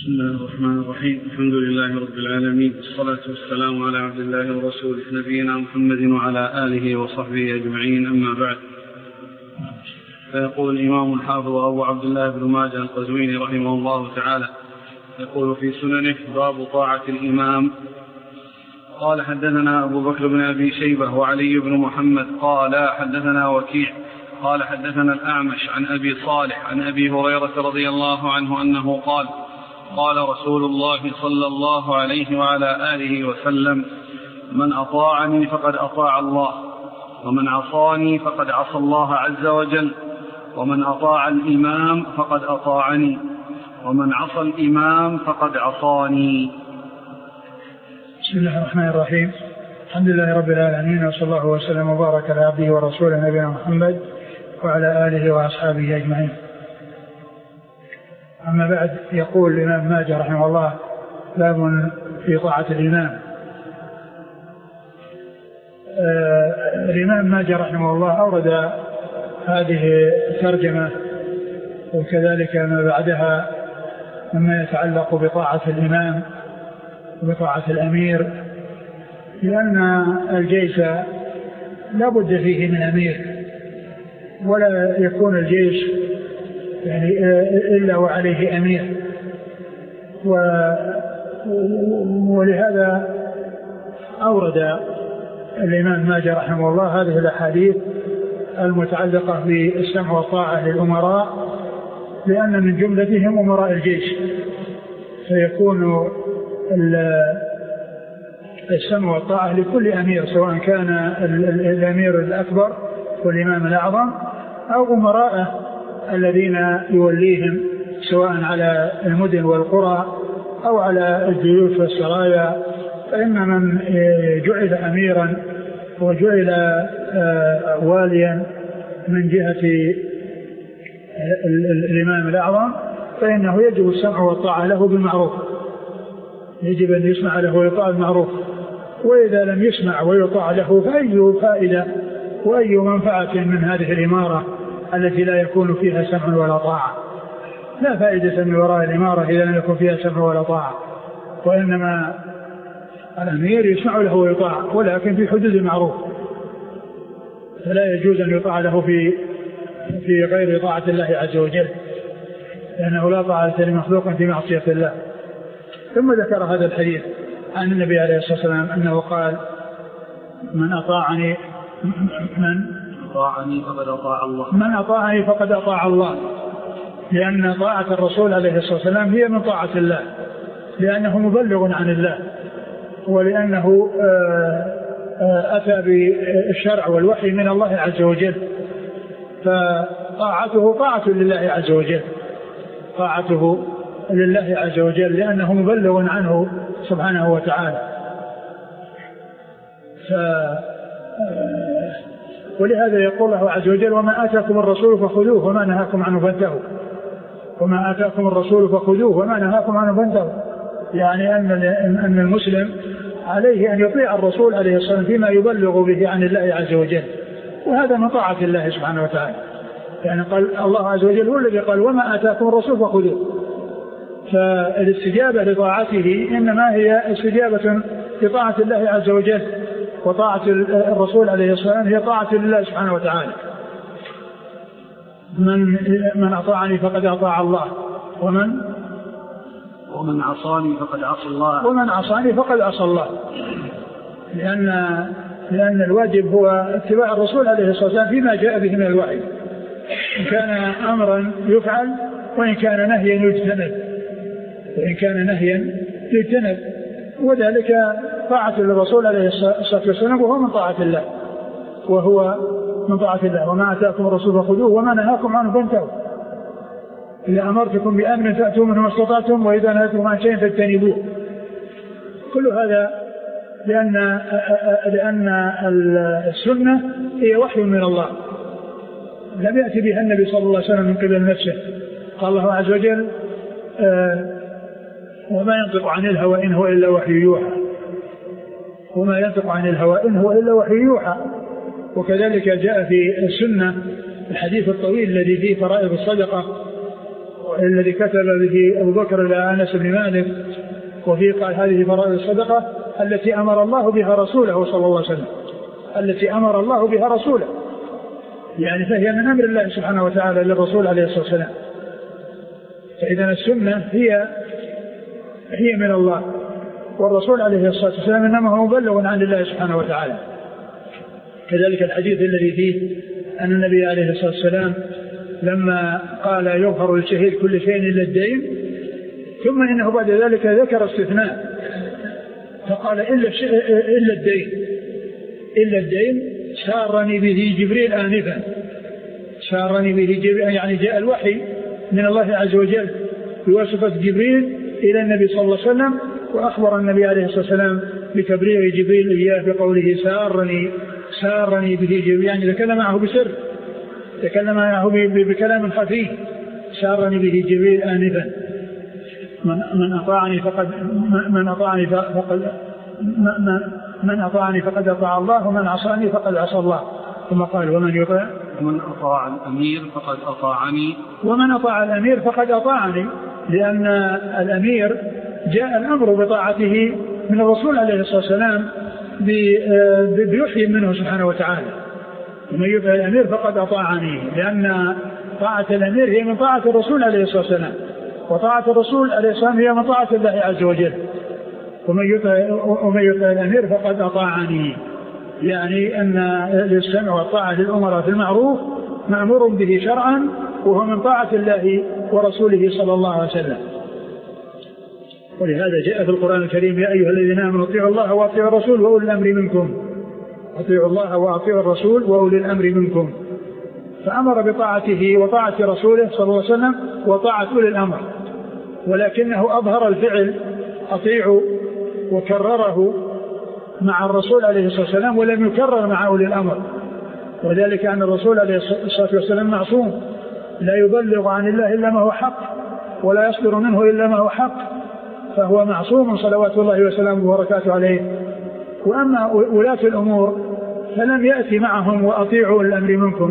بسم الله الرحمن الرحيم. الحمد لله رب العالمين، والصلاة والسلام على عبد الله ورسوله نبينا محمد وعلى آله وصحبه أجمعين، أما بعد. فيقول الإمام الحافظ أبو عبد الله بن ماجه القزويني رحمه الله تعالى يقول في سننه: باب طاعة الإمام. قال: حدثنا أبو بكر بن أبي شيبة وعلي بن محمد قال حدثنا وكيع قال حدثنا الأعمش عن أبي صالح عن أبي هريرة رضي الله عنه أنه قال: قال رسول الله صلى الله عليه وعلى آله وسلم: من أطاعني فقد أطاع الله، ومن عصاني فقد عصى الله عز وجل، ومن أطاع الإمام فقد أطاعني، ومن عصى الإمام فقد عصاني. بسم الله الرحمن الرحيم. الحمد لله رب العالمين، وصلى الله وسلم وبارك على عبده ورسوله نبينا محمد وعلى آله وأصحابه أجمعين. أما بعد، يقول الإمام ماجه رحمه الله: باب في طاعة الإمام. الإمام ماجه رحمه الله أورد هذه الترجمة وكذلك ما بعدها مما يتعلق بطاعة الإمام وبطاعة الأمير، لأن الجيش لا بد فيه من أمير، ولا يكون الجيش يعني إلا وعليه أمير. ولهذا أورد الإمام ماجه رحمه الله هذه الأحاديث المتعلقة بالسمع والطاعة للأمراء، لأن من جملتهم أمراء الجيش، فيكون السمع والطاعة لكل أمير، سواء كان الأمير الأكبر والإمام الأعظم أو أمراءه الذين يوليهم، سواء على المدن والقرى أو على الجيوش والسرايا. فإن من جعل أميرا وجعل واليا من جهة الإمام الأعظم فإنه يجب السمع والطاعة له بالمعروف، يجب أن يسمع له ويطاع بالمعروف. وإذا لم يسمع ويطاع له فأي فائدة وأي منفعة من هذه الإمارة التي لا يكون فيها سمع ولا طاعة؟ لا فائدة من وراء الإمارة إذا لم يكن فيها سمع ولا طاعة. وإنما الأمير يسمع له ويطاع، ولكن في حدود المعروف، فلا يجوز أن يطاع له في غير طاعة الله عز وجل، لأنه لا طاعة لمخلوق في معصية الله. ثم ذكر هذا الحديث عن النبي عليه الصلاة والسلام أنه قال: من أطاعني فقد أطاع الله. من أطاعني فقد أطاع الله، لأن طاعة الرسول عليه الصلاة والسلام هي من طاعة الله، لأنه مبلغ عن الله، ولأنه أتى بالشرع والوحي من الله عز وجل، فطاعته طاعة لله عز وجل، طاعته لله عز وجل، لأنه مبلغ عنه سبحانه وتعالى. ولهذا يقول الله عز وجل: وما آتاكم الرسول فخذوه وما نهاكم عنه فانتهوا. وما آتاكم الرسول فخذوه وما نهاكم عنه فانتهوا، يعني أن المسلم عليه أن يطيع الرسول عليه الصلاة والسلام فيما يبلغ به عن الله عز وجل، وهذا من طاعة الله سبحانه وتعالى. يعني قال الله عز وجل هو الذي قال: وما آتاكم الرسول فخذوه. فالاستجابة لطاعته إنما هي استجابة لطاعة الله عز وجل، وطاعة الرسول عليه الصلاة والسلام هي طاعة لله سبحانه وتعالى. من أطاعني فقد أطاع الله، ومن عصاني فقد عصى الله، ومن عصاني فقد عصى الله. لأن الواجب هو اتباع الرسول عليه الصلاة والسلام فيما جاء به من الوحي، إن كان أمرا يفعل وإن كان نهيا يجتنب، وذلك طاعة للرسول عليه الصلاة والسلام، وهو من طاعة الله، وما آتاكم الرسول فخذوه وما نهاكم عنه فانتهوا. إذا أمرتكم بأمر فأتوا منه ما استطعتم، وإذا نهيتكم عن شيء فاجتنبوه. كل هذا لأن السنة هي وحي من الله، لم يأتي بها النبي صلى الله عليه وسلم من قبل نفسه. قال الله عز وجل: وما ينطق عن الهوى إن هو إلا وحي يوحى. وما ينطق عن الهوى إن هو إلا وحي يوحى. وكذلك جاء في السنة الحديث الطويل الذي فيه فرائض الصدقة الذي كتب به أبو بكر إلى أنس بن مالك، وفيه قال هذه فرائض الصدقة التي أمر الله بها رسوله صلى الله عليه وسلم، التي أمر الله بها رسوله، يعني فهي من أمر الله سبحانه وتعالى للرسول عليه الصلاة والسلام. فإذا السنة هي من الله، والرسول عليه الصلاة والسلام إنما هو مبلغ عن الله سبحانه وتعالى. كذلك الحديث الذي فيه أن النبي عليه الصلاة والسلام لما قال يغفر للشهيد كل شيء إلا الدين، ثم إنه بعد ذلك ذكر استثناء فقال إلا الدين سارني به جبريل آنفا، سارني به جبريل يعني جاء الوحي من الله عز وجل بواسطة جبريل إلى النبي صلى الله عليه وسلم، وأخبر النبي عليه الصلاة والسلام بتبرير جبريل إياه بقوله سارني به جبريل، يعني تكلم معه بسر، تكلم معه بكلام خفي، سارني به جبريل آنفا. من أطاعني فقد أطاع الله، ومن عصاني فقد عصى الله. ثم قال ومن أطاع الأمير فقد أطاعني، ومن أطاع الأمير فقد أطاعني، لأن الأمير جاء الأمر بطاعته من الرسول عليه الصلاة والسلام بوحي منه سبحانه وتعالى. ومن يطع الأمير فقد أطاعني، لأن طاعة الأمير هي من طاعة الرسول عليه الصلاة والسلام، وطاعة الرسول عليه الصلاة والسلام هي من طاعة الله عز وجل. ومن يطع الأمير فقد أطاعني، يعني أن السمع والطاعة للأمراء في المعروف مأمور به شرعا، وهو من طاعة الله ورسوله صلى الله عليه وسلم. ولهذا جاء في القرآن الكريم يا أيها الذين آمنوا اطيعوا الله وأطيعوا الرسول وأولي الأمر منكم، اطيعوا الله وأطيعوا الرسول وأولي الأمر منكم، فأمر بطاعته وطاعة رسوله صلى الله عليه وسلم وطاعة أولي الأمر، ولكنه أظهر الفعل أطيعوا وكرره مع الرسول عليه الصلاة والسلام، ولم يكرر مع أولي الأمر، وذلك أن الرسول عليه الصلاة والسلام معصوم، لا يبلغ عن الله إلا ما هو حق، ولا يصدر منه إلا ما هو حق، فهو معصوم صلوات الله وسلامه وبركاته عليه. وأما ولاة الأمور فلم يأتي معهم وأطيعوا الأمر منكم،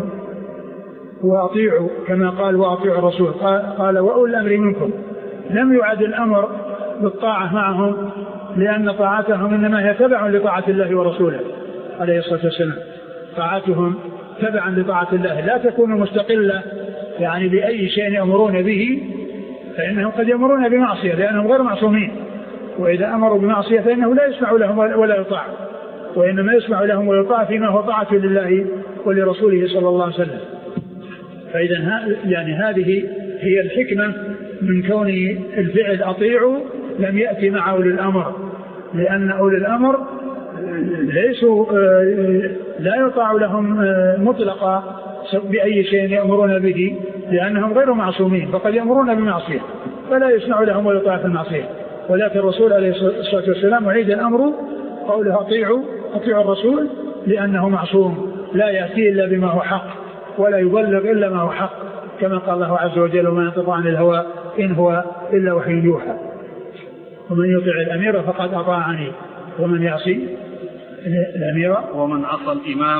وأطيعوا كما قال وأطيعوا الرسول، قال وأولي الأمر منكم، لم يعد الأمر بالطاعة معهم، لأن طاعتهم إنما هي تبع لطاعة الله ورسوله عليه الصلاة والسلام. طاعتهم تبعا لطاعة الله، لا تكون مستقلة يعني بأي شيء يأمرون به، فإنهم قد يأمرون بمعصية لأنهم غير معصومين، وإذا أمروا بمعصية فإنه لا يسمع لهم ولا يطاع، وإنما يسمع لهم ويطاع فيما هو طاعة لله ولرسوله صلى الله عليه وسلم. فإذا يعني هذه هي الحكمة من كون الفعل أطيعوا لم يأتي مع أولي الأمر، لأن أولي الأمر ليسوا لا يطاع لهم مطلقا بأي شيء يأمرون به، لأنهم غير معصومين، فقد يأمرون بمعصية فلا يسمع لهم ويطاع في المعصية. ولكن الرسول عليه الصلاة والسلام وعيد الأمر قوله أطيعوا الرسول، لأنه معصوم لا يأتي إلا بما هو حق، ولا يبلغ إلا ما هو حق، كما قال الله عز وجل وما ينطق عن الهوى إن هو إلا وحي يوحى. ومن يطع الأمير فقد أطاعني، ومن يعصي الأمير ومن عصى الإمام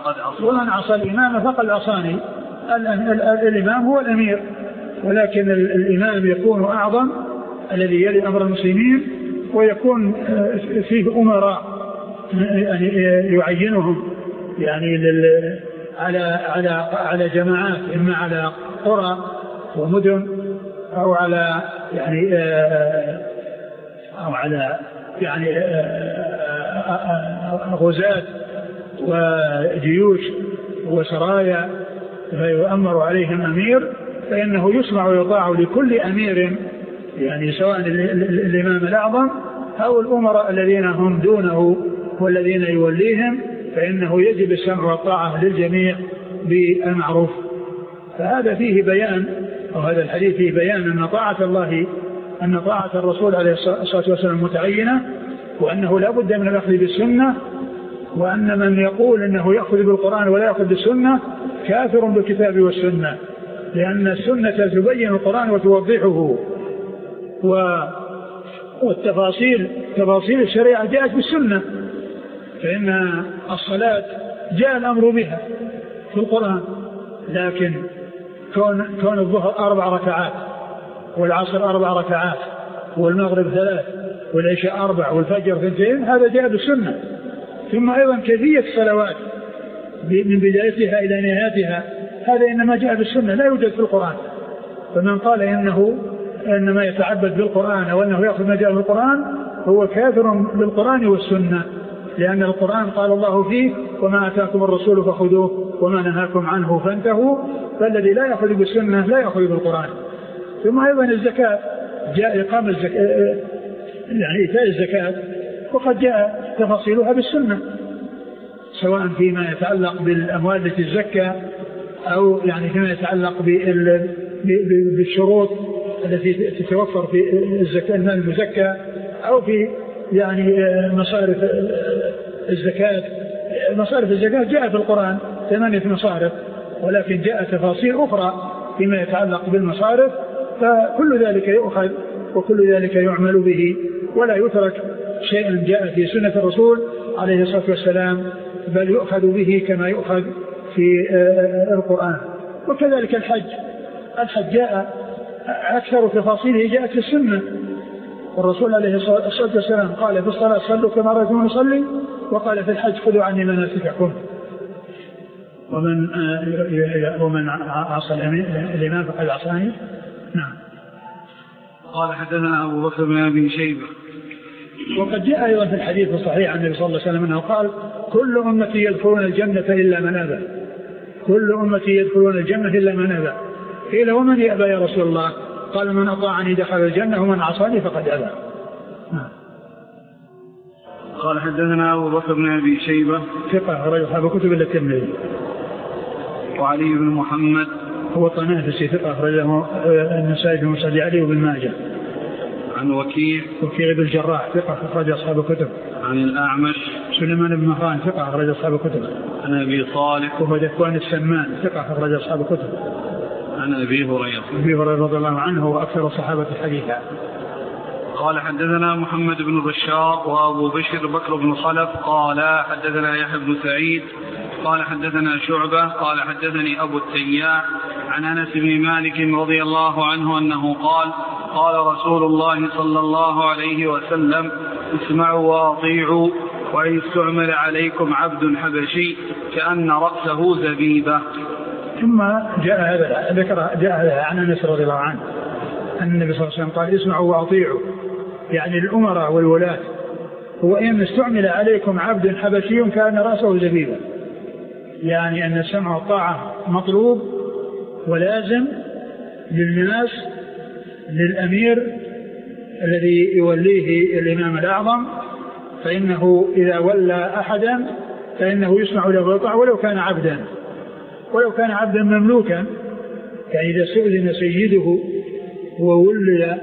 فقد عصاني. الإمام هو الأمير، ولكن الإمام يكون أعظم الذي يلي أمر المسلمين، ويكون فيه أمراء يعني يعينهم يعني على جماعات، إما على قرى ومدن أو على غزاة وجيوش وسرايا، فيؤمر عليهم أمير، فإنه يسمع ويطاع لكل أمير، يعني سواء الإمام الأعظم أو الأمراء الذين هم دونه والذين يوليهم، فإنه يجب السمع والطاعة للجميع بالمعروف. فهذا فيه بيان، وهذا الحديث فيه بيان أن طاعة الرسول عليه الصلاة والسلام متعينة، وأنه لا بد من الأخذ بالسنة، وأن من يقول أنه يأخذ بالقرآن ولا يأخذ بالسنة كافر بالكتاب والسنة، لأن السنة تبين القرآن وتوضحه، تفاصيل الشريعة جاءت بالسنة. فإن الصلاة جاء الأمر بها في القرآن، لكن كون الظهر 4 ركعات والعصر 4 ركعات والمغرب 3 والعشاء 4 والفجر 2، هذا جاء بالسنة. ثم أيضا كيفية الصلوات من بدايتها إلى نهايتها هذا إنما جاء بالسنة لا يوجد في القرآن. فمن قال إنما يتعبد بالقرآن أو أنه يأخذ ما جاء بالقرآن هو كافر بالقرآن والسنة، لأن القرآن قال الله فيه وما أتاكم الرسول فخذوه وما نهاكم عنه فانتهوا، فالذي لا يأخذ بالسنة لا يأخذ بالقرآن. ثم أيضا الزكاة جاء إقامة الزكاة يعني إيتاء الزكاة وقد جاء تفاصيلها بالسنة، سواء فيما يتعلق بالأموال التي تزكى أو يعني فيما يتعلق بالشروط التي تتوفر في الزكاة المال المزكى أو في يعني مصارف الزكاة. مصارف الزكاة جاء في القرآن 8 مصارف، ولكن جاء تفاصيل أخرى فيما يتعلق بالمصارف، فكل ذلك يؤخذ وكل ذلك يعمل به ولا يترك شيء جاء في سنة الرسول عليه الصلاة والسلام، بل يؤخذ به كما يؤخذ في القرآن. وكذلك الحج جاء أكثر تفاصيله جاءت في السنة، والرسول عليه الصلاة والسلام قال في الصلاة صلوا كما رأيتموني أصلي، وقال في الحج خذوا عني مناسككم. ومن عصى الإمام فقد عصاني. نعم. قال حدثنا أبو بكر بن أبي شيبة. وقد جاء أيضا في الحديث الصحيح عن النبي صلى الله عليه وسلم أنه قال كل أمتي يدخلون الجنة إلا من أبى، كل أمتي يدخلون الجنة إلا من أبى. قيل ومن يأبى يا رسول الله؟ قال من أطاعني دخل الجنة ومن عصاني فقد أبى. قال حدثنا أبو بكر بن أبي شيبة ثقة رجل أصحاب كتب إلا الترمذي. وعلي بن محمد هو طنافسي ثقة رجله النسائي بن مسعد علي وابن ماجه. عن وكيع بن الجراح ثقة أخرج أصحاب الكتب. عن الأعمش سليمان بن مهران ثقة أخرج أصحاب الكتب. عن أبي صالح وهو ذكوان السمان ثقة أخرج أصحاب الكتب. عن أبي هريرة رضي الله عنه وأكثر الصحابة حديثا. قال حدثنا محمد بن بشار وأبو بشر بكر بن خلف قال حدثنا يحيى بن سعيد قال حدثنا شعبة قال حدثني أبو التياح عن أنس بن مالك رضي الله عنه أنه قال قال رسول الله صلى الله عليه وسلم اسمعوا وأطيعوا وإن استعمل عليكم عبد حبشي كأن رأسه زبيبة. ثم جاء هذا عن أنس رضي الله عنه أن النبي صلى الله عليه وسلم قال اسمعوا وأطيعوا، يعني الأمراء والولاة، وإن استعمل عليكم عبد حبشي كأن رأسه زبيبة، يعني أن السمع والطاعة مطلوب ولازم للناس للأمير الذي يوليه الإمام الأعظم، فإنه إذا ولى أحدا فإنه يسمع له ويطاع ولو كان عبدا مملوكا، يعني إذا استؤذن سيده وولي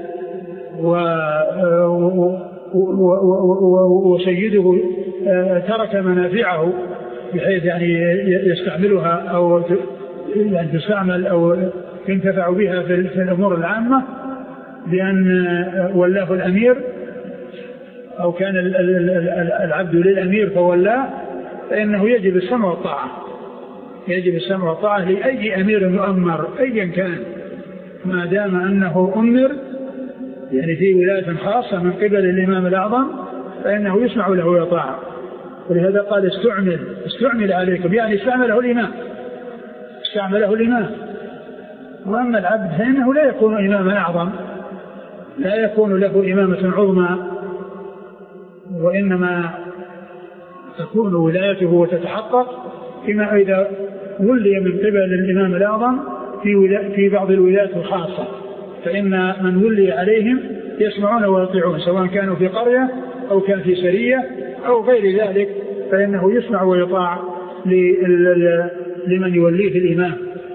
وسيده ترك منافعه بحيث يعني يستعملها أو يعني تستعمل أو ينتفع بها في الأمور العامة بأن ولاه الأمير، أو كان العبد للأمير فولاه، فإنه يجب السمع والطاعة لأي أمير يؤمر أيا كان، ما دام أنه أمر يعني في ولاية خاصة من قبل الإمام الأعظم فإنه يسمع له ويطاع. ولهذا قال استعمل عليكم، يعني استعمله الإمام. وأما العبد فإنه لا يكون إماما أعظم، لا يكون له إمامة عظمى، وإنما تكون ولايته وتتحقق فيما إذا ولي من قبل الإمام الأعظم في بعض الولايات الخاصة، فإن من ولي عليهم يسمعون ويطيعون سواء كانوا في قرية أو كان في سرية أو غير ذلك، فإنه يسمع ويطاع لمن يوليه الإمام،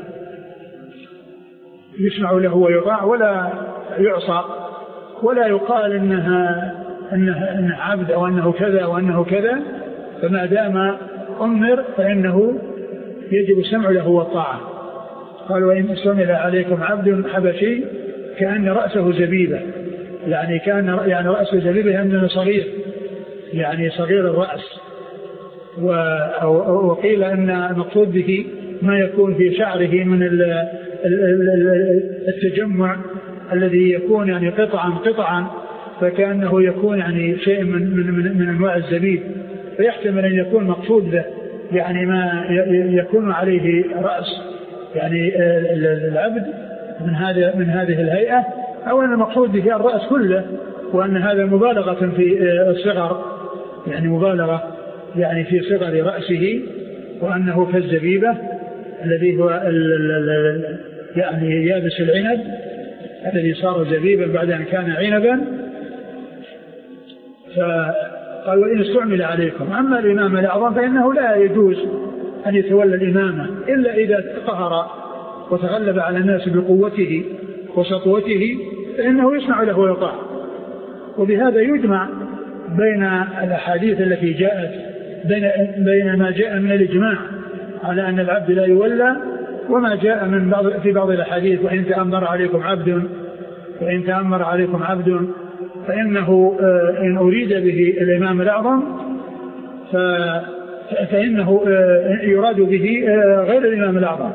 يسمع له ويطاع ولا يعصى، ولا يقال إنه عبد أو أنه كذا وأنه كذا، فما دام أمر فإنه يجب السمع له والطاعة. قال وإن استعمل عليكم عبد حبشي كأن رأسه زبيبة، يعني كان يعني رأسه زبيبة لأنه صغير، يعني صغير الرأس. وقيل أن المقصود به ما يكون في شعره من التجمع الذي يكون يعني قطعا فكأنه يكون يعني شيء من أنواع الزبيب، فيحتمل أن يكون مقصود به يعني ما يكون عليه رأس يعني العبد من هذه الهيئة، أو أن المقصود به الرأس كله، وأن هذا مبالغة في الصغر، يعني مبالغة يعني في صغر رأسه، وأنه كالزبيبة الذي هو يعني يابس العنب الذي صار زبيبا بعد أن كان عنبا. فقال وإن استعمل عليكم. أما الإمام الأعظم فإنه لا يجوز أن يتولى الإمامة إلا إذا قهر وتغلب على الناس بقوته وسطوته، فإنه يسمع له ويطاع. وبهذا يجمع بين الأحاديث التي جاءت بين ما جاء من الإجماع على أن العبد لا يولى، وما جاء في بعض الأحاديث وإن تأمر عليكم عبد فإنه إن أريد به الإمام الأعظم فإنه يراد به غير الإمام الأعظم.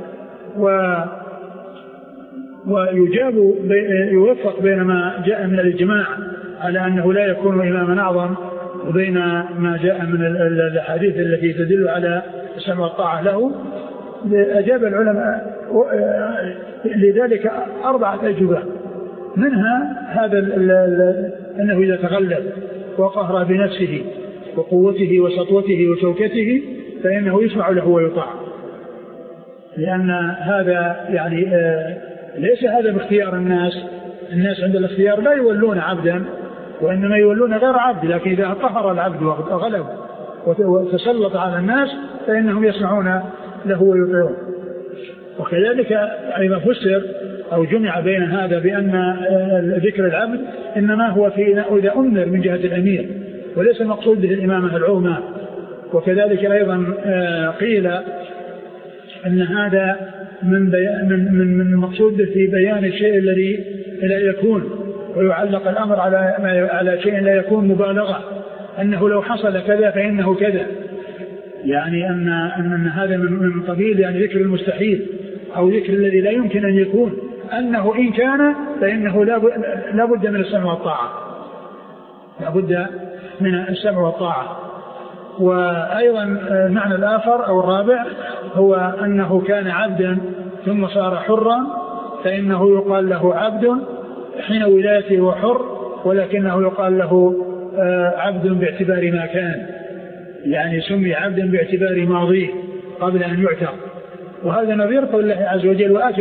ويوفق بين ما جاء من الإجماع على أنه لا يكون إماما أعظم وبين ما جاء من الحديث التي تدل على السمع والطاعة له. أجاب العلماء لذلك 4 أجوبة، منها هذا أنه إذا تغلب وقهر بنفسه وقوته وسطوته وشوكته فإنه يسمع له ويطاع، لأن هذا يعني ليس هذا باختيار الناس عند الاختيار لا يولون عبدا، وإنما يولون غير عبد، لكن إذا قهر العبد وغلب وتسلط على الناس فإنهم يسمعون له ويطيعون. وكذلك أيضا فسر أو جمع بين هذا بأن ذكر العبد إنما هو إذا أمر من جهة الأمير، وليس المقصود به الإمامة العظمى. وكذلك أيضا قيل أن هذا من المقصود في بيان الشيء الذي لا يكون، ويعلق الأمر على شيء لا يكون مبالغة، أنه لو حصل كذا فإنه كذا، يعني أن هذا من قبيل يعني ذكر المستحيل أو ذكر الذي لا يمكن أن يكون، أنه إن كان فإنه لا بد من السمع والطاعة، لا بد من السمع والطاعة. وأيضا المعنى الآخر أو الرابع هو أنه كان عبدا ثم صار حرا، فإنه يقال له عبد حين ولايته هو حر، ولكنه يقال له عبد باعتبار ما كان، يعني سمي عبدا باعتبار ماضيه قبل أن يعتق. وهذا نظير قول الله عز وجل وآتوا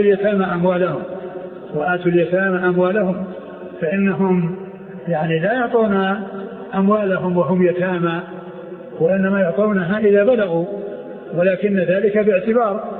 اليتامى أموالهم، فإنهم يعني لا يعطون أموالهم وهم يتامى، وإنما يعطونها إذا بلغوا، ولكن ذلك باعتبار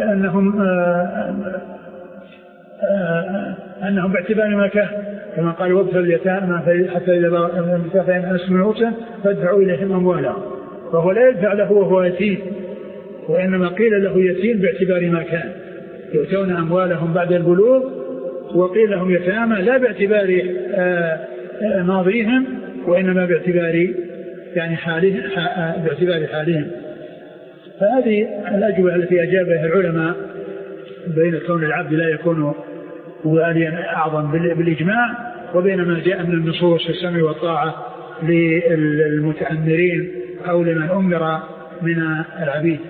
أنهم باعتبار ما كان، كما قال وابتلوا اليتامى حتى إذا بلغوا فإن أنستم منهم فادفعوا إليهم أموالهم، فهو لا يدفع له وهو يتيم، وإنما قيل له يتيم باعتبار ما كان، يؤتون أموالهم بعد البلوغ، وقيل لهم يتامى لا باعتبار ماضيهم، وإنما باعتبار يعني حالهم. فهذه الأجوبة التي أجابها العلماء بين كون العبد لا يكون واليا أعظم بالإجماع، وبين ما جاء من النصوص في السمع والطاعة للمتأمرين أو لمن أمر من العبيد.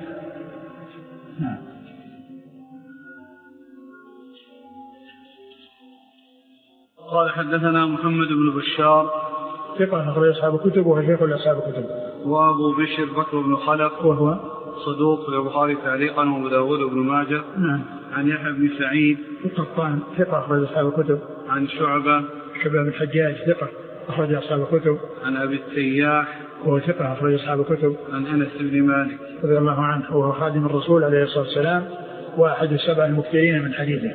قال حدثنا محمد بن بشار ثقة أخرج أصحاب الكتب وهو شيخ أصحاب الكتب. وأبو بشر بكر بن خلف وهو صدوق البخاري تعليقا وأبو داود بن ماجه. نعم. عن يحيى بن سعيد القطان ثقة أخرج أصحاب الكتب. عن شعبة بن الحجاج ثقة أخرج أصحاب الكتب. عن أبي التياح وهو ثقة أخرج أصحاب الكتب. عن أنس بن مالك رضي الله عنه وهو خادم الرسول عليه الصلاة والسلام وأحد 7 المكثرين من حديثه.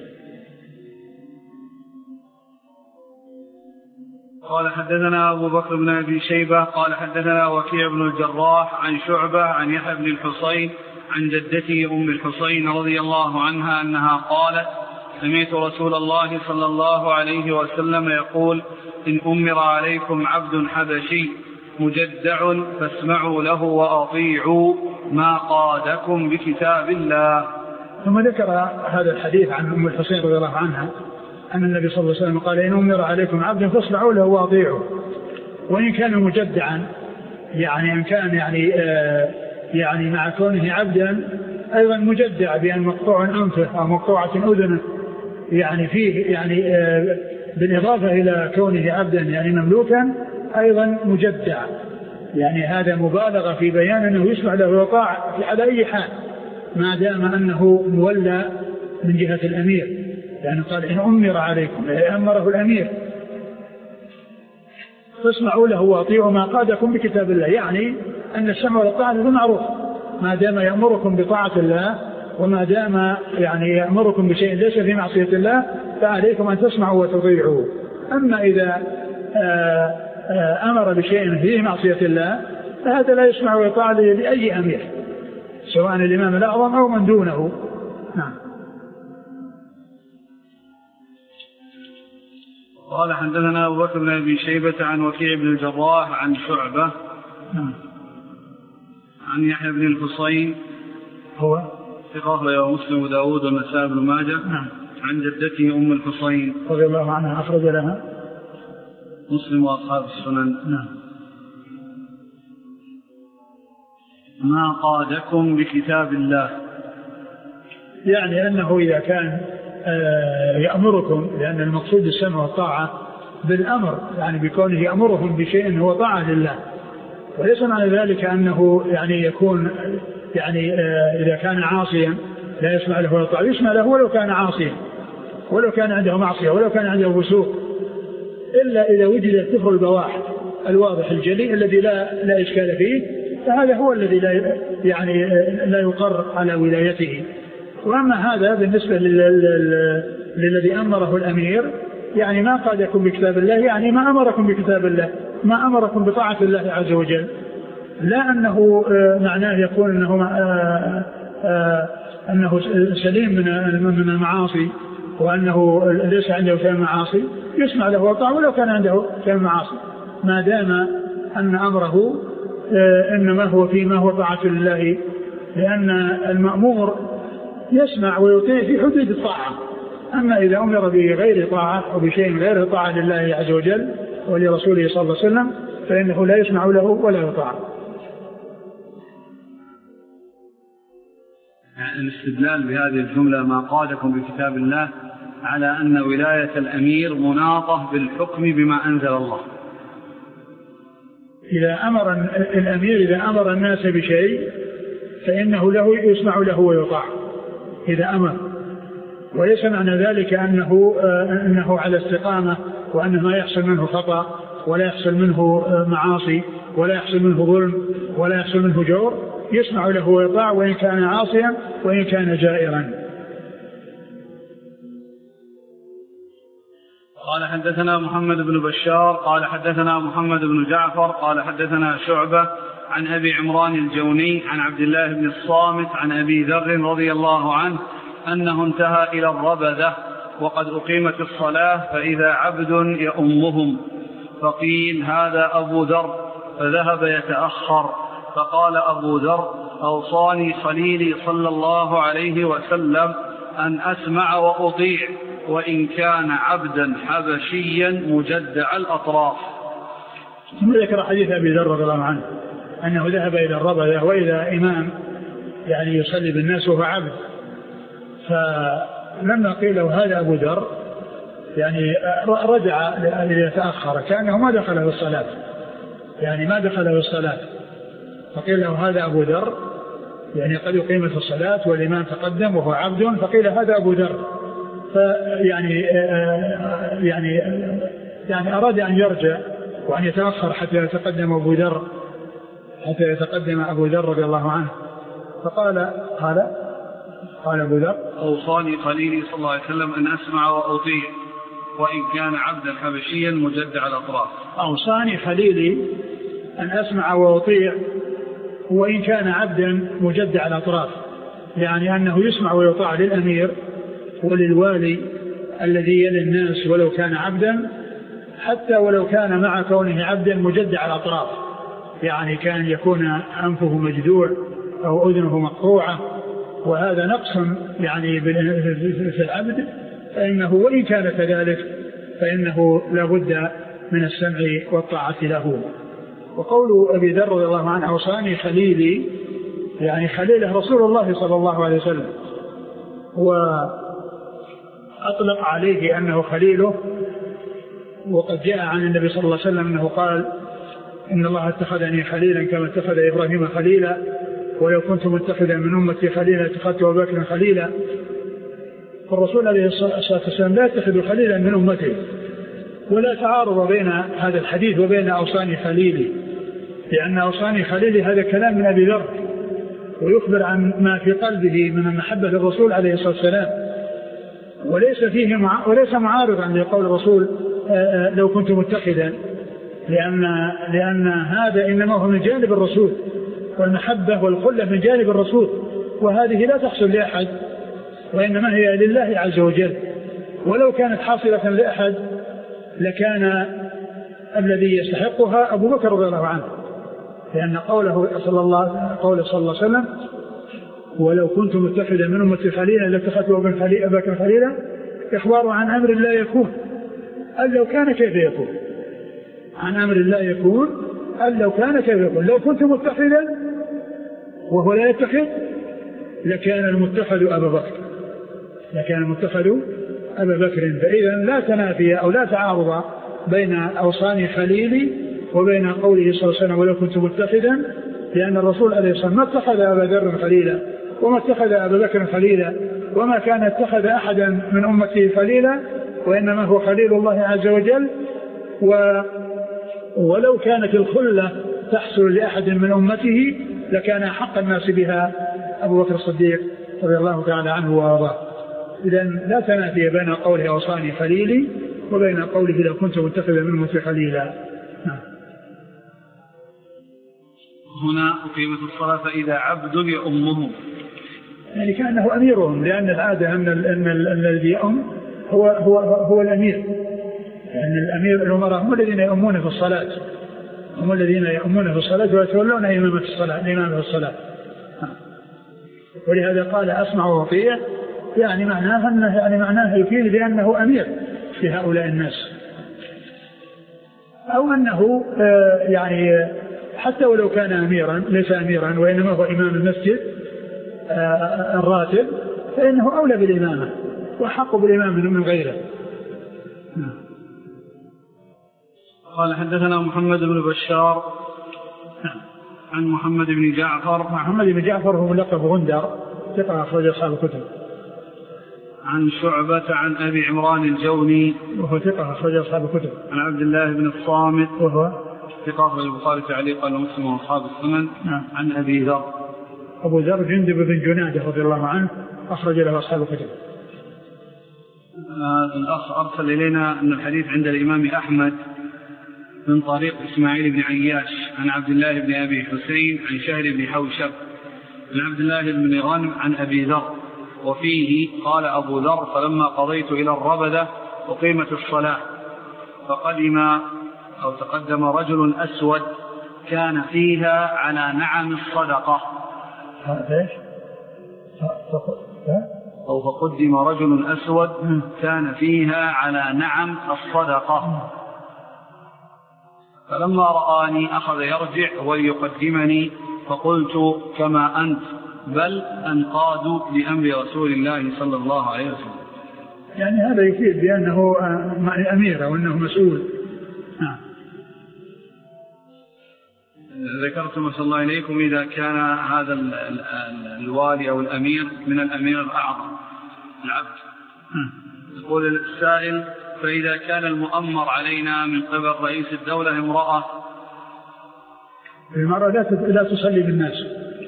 قال حدثنا أبو بكر بن أبي شيبة قال حدثنا وكيع بن الجراح عن شعبة عن يحيى بن الحصين عن جدته أم الحصين رضي الله عنها أنها قالت سمعت رسول الله صلى الله عليه وسلم يقول إن أمر عليكم عبد حبشي مجدع فاسمعوا له وأطيعوا ما قادكم بكتاب الله. ثم ذكر هذا الحديث عن أم الحصين رضي الله عنها أن النبي صلى الله عليه وسلم قال إن أمر عليكم عبد فاصنعوا له وأطيعوا، وإن كان مجدعا يعني إن كان يعني مع كونه عبدا أيضا مجدع بأن مقطوع أنفه أو مقطوعة أذنه يعني فيه يعني بالإضافة إلى كونه عبدا يعني مملوكا أيضا مجدع، يعني هذا مبالغة في بيان أنه يسمع له ويطاع على أي حال ما دام أنه مولى من جهة الأمير، يعني قال إن أمر عليكم أمره الأمير فاسمعوا له وأطيعوا ما قادكم بكتاب الله، يعني أن السمع والطاعة بالمعروف ما دام يأمركم بطاعة الله وما دام يعني يأمركم بشيء ليس في معصية الله فعليكم أن تسمعوا وتطيعوا. أما إذا أمر بشيء فيه معصية الله فهذا لا يسمع ويطاع لأي أمير سواء الإمام الأعظم أو من دونه. نعم. قال حدثنا أبو بكر بن أبي شيبة عن وكيع بن الجراح عن شعبة عن يحيى بن الحصين هو ثقة له مسلم وداود والنسائي بن ماجه عن جدته أم الحصين رضي الله عنها أخرج لها مسلم وأصحاب السنن. ما قادكم بكتاب الله، يعني أنه إذا كان يأمركم، لأن المقصود السمع والطاعة بالأمر يعني بكونه يأمرهم بشيء هو طاعة لله، وليس معنى ذلك أنه يعني يكون يعني إذا كان عاصيا لا يسمع له ولا يطاع، يسمع له ولو كان عاصيا ولو كان عنده معصية ولو كان عنده فسوق، إلا إذا وجد الكفر البواح الواضح الجلي الذي لا إشكال فيه، فهذا هو الذي لا يقر على ولايته. وأما هذا بالنسبة للذي أمره الأمير يعني ما قادكم بكتاب الله، يعني ما أمركم بكتاب الله، ما أمركم بطاعة الله عز وجل، لا أنه معناه يكون أنه سليم من المعاصي وأنه ليس عنده شيء معاصي، يسمع له وطاعة ولو كان عنده شيء معاصي ما دام أن أمره إنما هو فيما هو طاعة لله، لأن المأمور يسمع ويطيع في حدود الطاعة. أما إذا أمر بغير طاعة أو بشيء غير طاعة لله عز وجل ولرسوله صلى الله عليه وسلم فإنه لا يسمع له ولا يطاع. يعني الاستدلال بهذه الجملة ما قادكم بكتاب الله على أن ولاية الأمير مناطة بالحكم بما أنزل الله. إذا أمر الأمير إذا أمر الناس بشيء فإنه له يسمع له ويطاع إذا أمر، وليس معنى ذلك أنه على استقامة وأنه ما يحصل منه خطأ ولا يحصل منه معاصي ولا يحصل منه ظلم ولا يحصل منه جور، يسمع له ويطاع وإن كان عاصيا وإن كان جائرا. قال حدثنا محمد بن بشار قال حدثنا محمد بن جعفر قال حدثنا شعبة عن أبي عمران الجوني عن عبد الله بن الصامت عن أبي ذر رضي الله عنه أنه انتهى إلى الربذة وقد أقيمت الصلاة فإذا عبد يؤمهم، فقيل هذا أبو ذر، فذهب يتأخر، فقال أبو ذر أوصاني خليلي صلى الله عليه وسلم أن أسمع وأطيع وإن كان عبدا حبشيا مجدع الأطراف. ثم ذكر حديث أبي ذر رضي الله عنه أنه ذهب إلى الربذة وإذا إمام يعني يصلي بالناس وهو عبد، فلما قيل له هذا أبو ذر يعني رجع ليتأخر كأنه ما دخل في الصلاة، يعني ما دخل في الصلاة، فقيل له هذا أبو ذر يعني قد يقيمت الصلاة والإمام تقدم وهو عبد، فقيل هذا أبو ذر، يعني أراد أن يرجع وأن يتأخر حتى يتقدم أبو ذر رضي الله عنه، فقال أبو ذر أوصاني خليلي صلى الله عليه وسلم أن أسمع وأطيع وإن كان عبدا حبشيا مجدع الأطراف. أوصاني خليلي أن أسمع وأطيع وإن كان عبدا مجدع الأطراف، يعني أنه يسمع ويطاع للأمير وللوالي الذي يلي الناس ولو كان عبدا، حتى ولو كان مع كونه عبدا مجدع الأطراف، يعني كان يكون أنفه مجدوع أو أذنه مقطوعة، وهذا نقص يعني في العبد فإنه وإن كان كذلك فإنه لا بد من السمع والطاعة له. وقول أبي ذر رضي الله عنه أوصاني خليلي، يعني خليله رسول الله صلى الله عليه وسلم، وأطلق عليه أنه خليله. وقد جاء عن النبي صلى الله عليه وسلم أنه قال إن الله اتخذني خليلا كما اتخذ إبراهيم خليلا، ولو كنت متخذا من أمتي خليلا اتخذت أبا بكر خليلا. فالرسول عليه الصلاة والسلام لا يتخذ خليلا من أمته، ولا تعارض بين هذا الحديث وبين أوصاني خليلي، لأن أوصاني خليلي هذا كلام من أبي ذر، ويخبر عن ما في قلبه من المحبة للرسول عليه الصلاة والسلام، وليس معارضا لقول الرسول لو كنت متخذا، لأن هذا إنما هو من جانب الرسول، والمحبة والخلة من جانب الرسول، وهذه لا تحصل لأحد، وإنما هي لله عز وجل. ولو كانت حاصلة لأحد لكان الذي يستحقها أبو بكر رضي الله عنه، لأن قوله صلى الله عليه وسلم ولو كنت متخذا من أمتي خليلا لاتخذت أبا بكر خليلا، إخبار عن أمر لا يكون، أن لو كان كيف يكون، عن أمر لا يكون، أن لو كان كيف يكون. لو كنت متخذا وهو لا يتخذ لكان المتخذ أبا بكر، فإذا لا تنافي أو لا تعارض بين أوصاني خليلي وبين قوله صلى الله عليه وسلم ولو كنت متخذا، لأن الرسول عليه الصلاة والسلام ما اتخذ أبا ذر خليلا، وما اتخذ أبا بكر خليلا، وما كان اتخذ أحدا من أمته خليلا، وإنما هو خليل الله عز وجل. ولو كانت الخلة تحصل لأحد من أمته لكان حق الناس بها أبو بكر الصديق رضي الله تعالى عنه وارضاه. إذن لا تنافي بين قوله أوصاني خليلي وبين قوله لو كنت متخذا من أمتي خليلا. هنا أقيمت الصلاة فإذا عبد يؤمه، يعني كأنه أميرهم، لأن العادة أن الذي يؤم هو الأمير، لأن الأمير الأمراء هم الذين يؤمون في الصلاة، ويتولون إمامة الصلاة. ولهذا قال أسمع وأطيع، يعني معناه يفيد بأنه أمير في هؤلاء الناس، أو أنه يعني حتى ولو كان أميرا ليس أميرا وإنما هو إمام المسجد الراتب، فإنه أولى بالإمامة وحق بالإمامة من غيره. قال حدثنا محمد بن بشار عن محمد بن جعفر هو ملقب غندر، ثقة أخرج أصحاب الكتب. عن شعبة عن أبي عمران الجوني وهو ثقة أخرج أصحاب الكتب. عن عبد الله بن الصامت وهو ثقة أخرج البخاري تعليقا ومسلم وأصحاب السنن. عن أبي ذر أبو ذر جندب بن جنادة رضي الله عنه أخرج له أصحاب الكتب. الأخ أرسل إلينا أن الحديث عند الإمام أحمد من طريق إسماعيل بن عياش عن عبد الله بن أبي حسين عن شهر بن حوشب عن عبد الله بن غنم عن أبي ذر، وفيه قال أبو ذر فلما قضيت إلى الربدة أقيمت الصلاة تقدم رجل أسود كان فيها على نعم الصدقة. فقدم رجل أسود كان فيها على نعم الصدقة، فلما رآني أخذ يرجع وليقدمني، فقلت كما أنت، بل أنقاد لأمر رسول الله صلى الله عليه وسلم. يعني هذا يفيد بأنه أمير وأنه مسؤول. ذكرتم صلى الله عليكم إذا كان هذا الوالي أو الأمير من الأمير الأعظم العبد. يقول السائل فإذا كان المؤمر علينا من قبل رئيس الدولة امرأة، المرأة لا تصلي بالناس،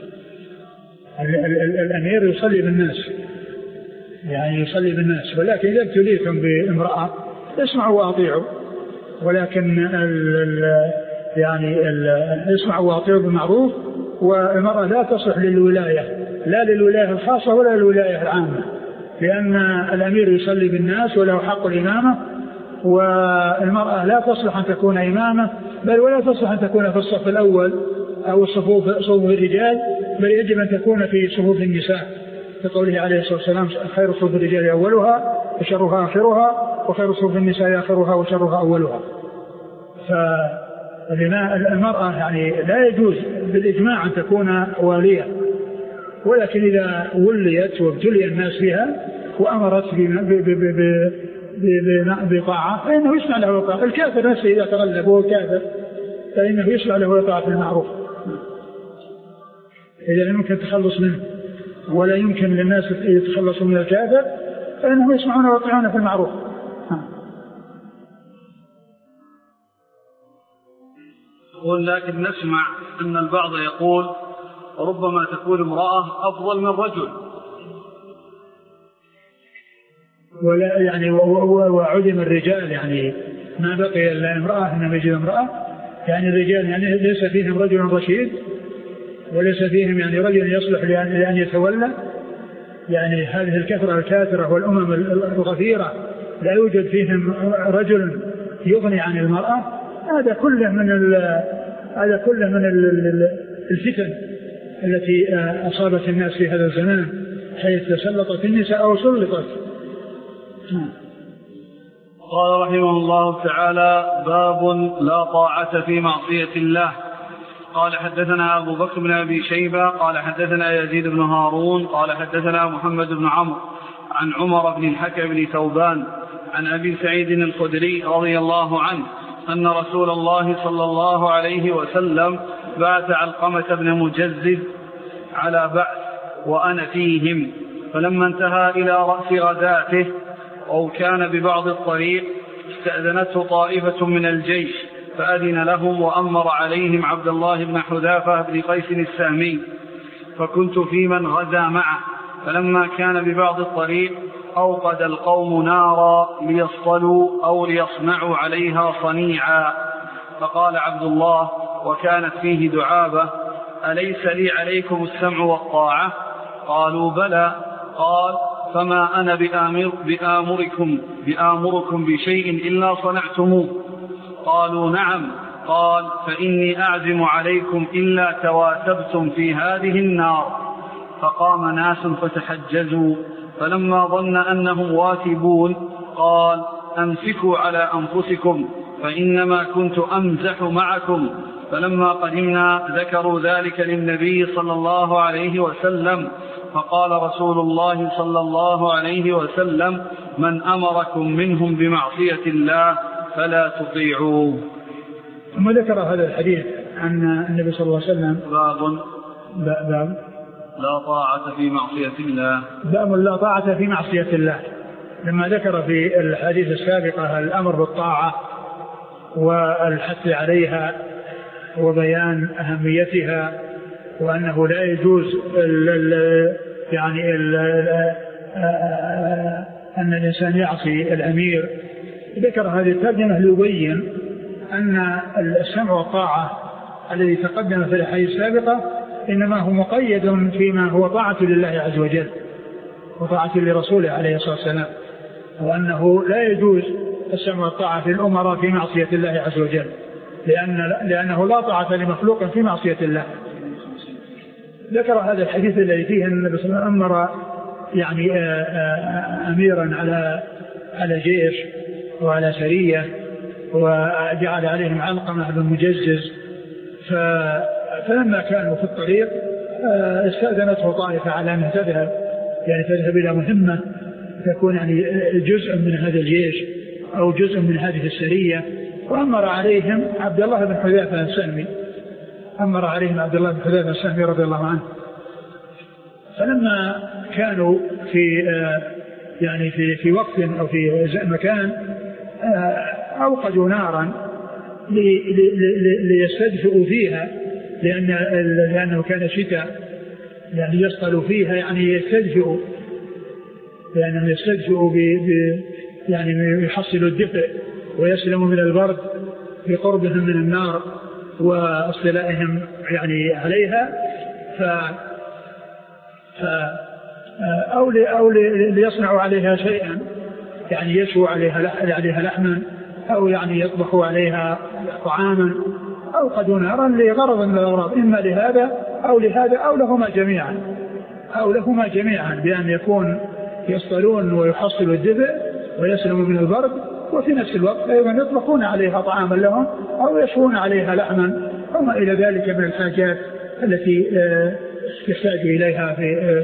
الأمير يصلي بالناس، يعني يصلي بالناس، ولكن إذا ابتليتم بامرأة اسمعوا وأطيعوا، ولكن اسمعوا وأطيعوا بالمعروف. والمرأة لا تصلح للولاية، لا للولاية الخاصة ولا للولاية العامة، لأن الأمير يصلي بالناس وله حق الإمامة، والمرأة لا تصلح أن تكون إمامة، بل ولا تصلح أن تكون في الصف الأول أو صفوف الرجال، بل يجب أن تكون في صفوف النساء، كقوله عليه الصلاة والسلام خير صوف الرجال أولها وشرها آخرها وخير صوف النساء آخرها وشرها أولها. فالمرأة يعني لا يجوز بالإجماع أن تكون والية، ولكن إذا وليت وابتلي الناس بها وأمرت بطاعة فإنه يسمع له وطاعة. الكافر نفسه إذا تغلب وهو كافر فإنه يسمع له وطاعة في المعروف إذا لم يمكن التخلص منه، ولا يمكن للناس يتخلصوا من الكافر فإنهم يسمعون ويطيعون في المعروف. لكن نسمع أن البعض يقول ربما تكون امرأة أفضل من رجل، ولا يعني وعدم الرجال، يعني ما بقي إلا امرأة إنما يجد امرأة، يعني الرجال يعني ليس فيهم رجل رشيد وليس فيهم يعني رجل يصلح لأن يتولى. يعني هذه الكثرة الكاثرة والأمم الغفيرة لا يوجد فيهم رجل يغني عن المرأة. هذا كله من الفتن التي أصابت الناس في هذا الزمان، حيث تسلطت النساء أو سلطت. قال رحمه الله تعالى: باب لا طاعة في معصية الله. قال حدثنا أبو بكر بن أبي شيبة قال حدثنا يزيد بن هارون قال حدثنا محمد بن عمرو عن عمر بن الحكم بن ثوبان عن أبي سعيد الخدري رضي الله عنه أن رسول الله صلى الله عليه وسلم بعث علقمة بن مجزز على بعث وأنا فيهم، فلما انتهى إلى رأس غزاته أو كان ببعض الطريق استأذنته طائفة من الجيش فأذن لهم وأمر عليهم عبد الله بن حذافة بن قيس السهمي، فكنت في من غزا معه. فلما كان ببعض الطريق أوقد القوم نارا ليصطلوا أو ليصنعوا عليها صنيعا، فقال عبد الله وكانت فيه دعابة: أليس لي عليكم السمع والطاعة؟ قالوا بلى. قال: فما أنا بآمركم بشيء إلا صنعتموه. قالوا: نعم. قال: فإني أعزم عليكم إلا تواتبتم في هذه النار. فقام ناس فتحجزوا، فلما ظن أنهم واثبون قال: أمسكوا على أنفسكم فإنما كنت أمزح معكم. فلما قدمنا ذكروا ذلك للنبي صلى الله عليه وسلم، فقال رسول الله صلى الله عليه وسلم: من أمركم منهم بمعصية الله فلا تطيعوه. ثم ذكر هذا الحديث عن النبي صلى الله عليه وسلم: باب لا طاعة في معصية الله. باب لا طاعة في معصية الله. لما ذكر في الحديث السابقة الأمر بالطاعة والحث عليها وبيان أهميتها، وأنه لا يجوز أن الإنسان يعصي الأمير، ذكر هذه الترجمة ليبين أن السمع والطاعة الذي تقدم في الحديث السابقة إنما هو مقيد فيما هو طاعة لله عز وجل وطاعة لرسوله عليه الصلاة والسلام، وأنه لا يجوز السمع والطاعة في الأمراء في معصية الله عز وجل، لأنه لا طاعة لمخلوق في معصية الله. ذكر هذا الحديث الذي فيه أن النبي صلى الله عليه وسلم أمر يعني أميرا على جيش وعلى سرية، وجعل عليهم علقمة بن مجزز، فلما كانوا في الطريق استأذنته طائفة على أن تذهب إلى مهمة تكون يعني جزء من هذا الجيش أو جزء من هذه السرية، وأمر عليهم عبد الله بن حذافة السهمي رضي الله عنه. فلما كانوا في وقت أو في مكان أوقدوا نارا ليستدفئوا فيها، لأنه كان شتاء، يعني يصطلوا فيها يعني يستدفئوا، لأنهم يستدفئوا يعني يحصلوا الدفء ويسلموا من البرد بقربهم من النار واصطلائهم يعني عليها، أو ليصنعوا عليها شيئا، يعني يشووا عليها لحما، أو يعني يطبخوا عليها طعاما، أو قدوا نارا لغرض من الأغراض، إما لهذا أو لهذا أو لهما جميعا، أو لهما جميعا، بأن يكون يصطلون ويحصلوا الدفء ويسلموا من البرد، وفي نفس الوقت أيضا يطبخون عليها طعاما لهم أو يشوون عليها لحما وما إلى ذلك من الحاجات التي يحتاج إليها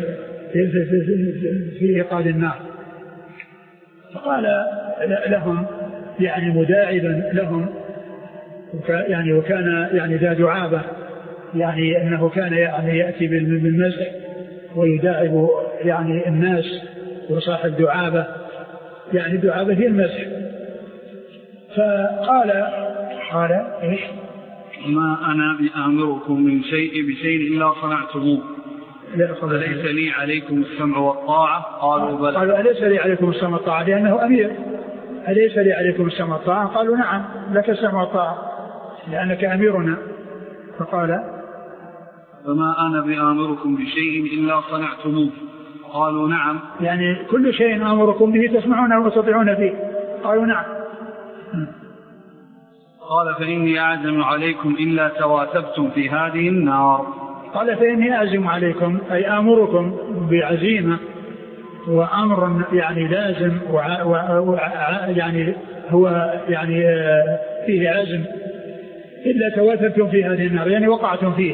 في إيقاد النار. فقال لهم يعني مداعبا لهم، يعني وكان يعني ذا دعابة، يعني أنه كان يعني يأتي بالمزح ويداعب يعني الناس، وصاحب دعابة، يعني دعابة هي المزح. فقال إيش؟ ما أنا بآمركم من بشيء إلا صنعتموه، أليس لي عليكم السمع والطاعة؟ قالوا بلى. قالوا أليس لي عليكم السمع والطاعة، لأنه أمير. أليس لي عليكم السمع والطاعة؟ قالوا نعم لك السمع والطاعة لأنك أميرنا. فقال فما أنا بآمركم بشيء إلا صنعتموه، قالوا نعم، يعني كل شيء أمركم به تسمعونه وتطيعون فيه. قالوا نعم. قال فإني أعزم عليكم إلا تواتبتم في هذه النار. قال فإني أعزم عليكم أي آمركم بعزيمة وأمر يعني لازم يعني هو يعني فيه عزم، إلا تواتبتم في هذه النار، يعني وقعتم فيها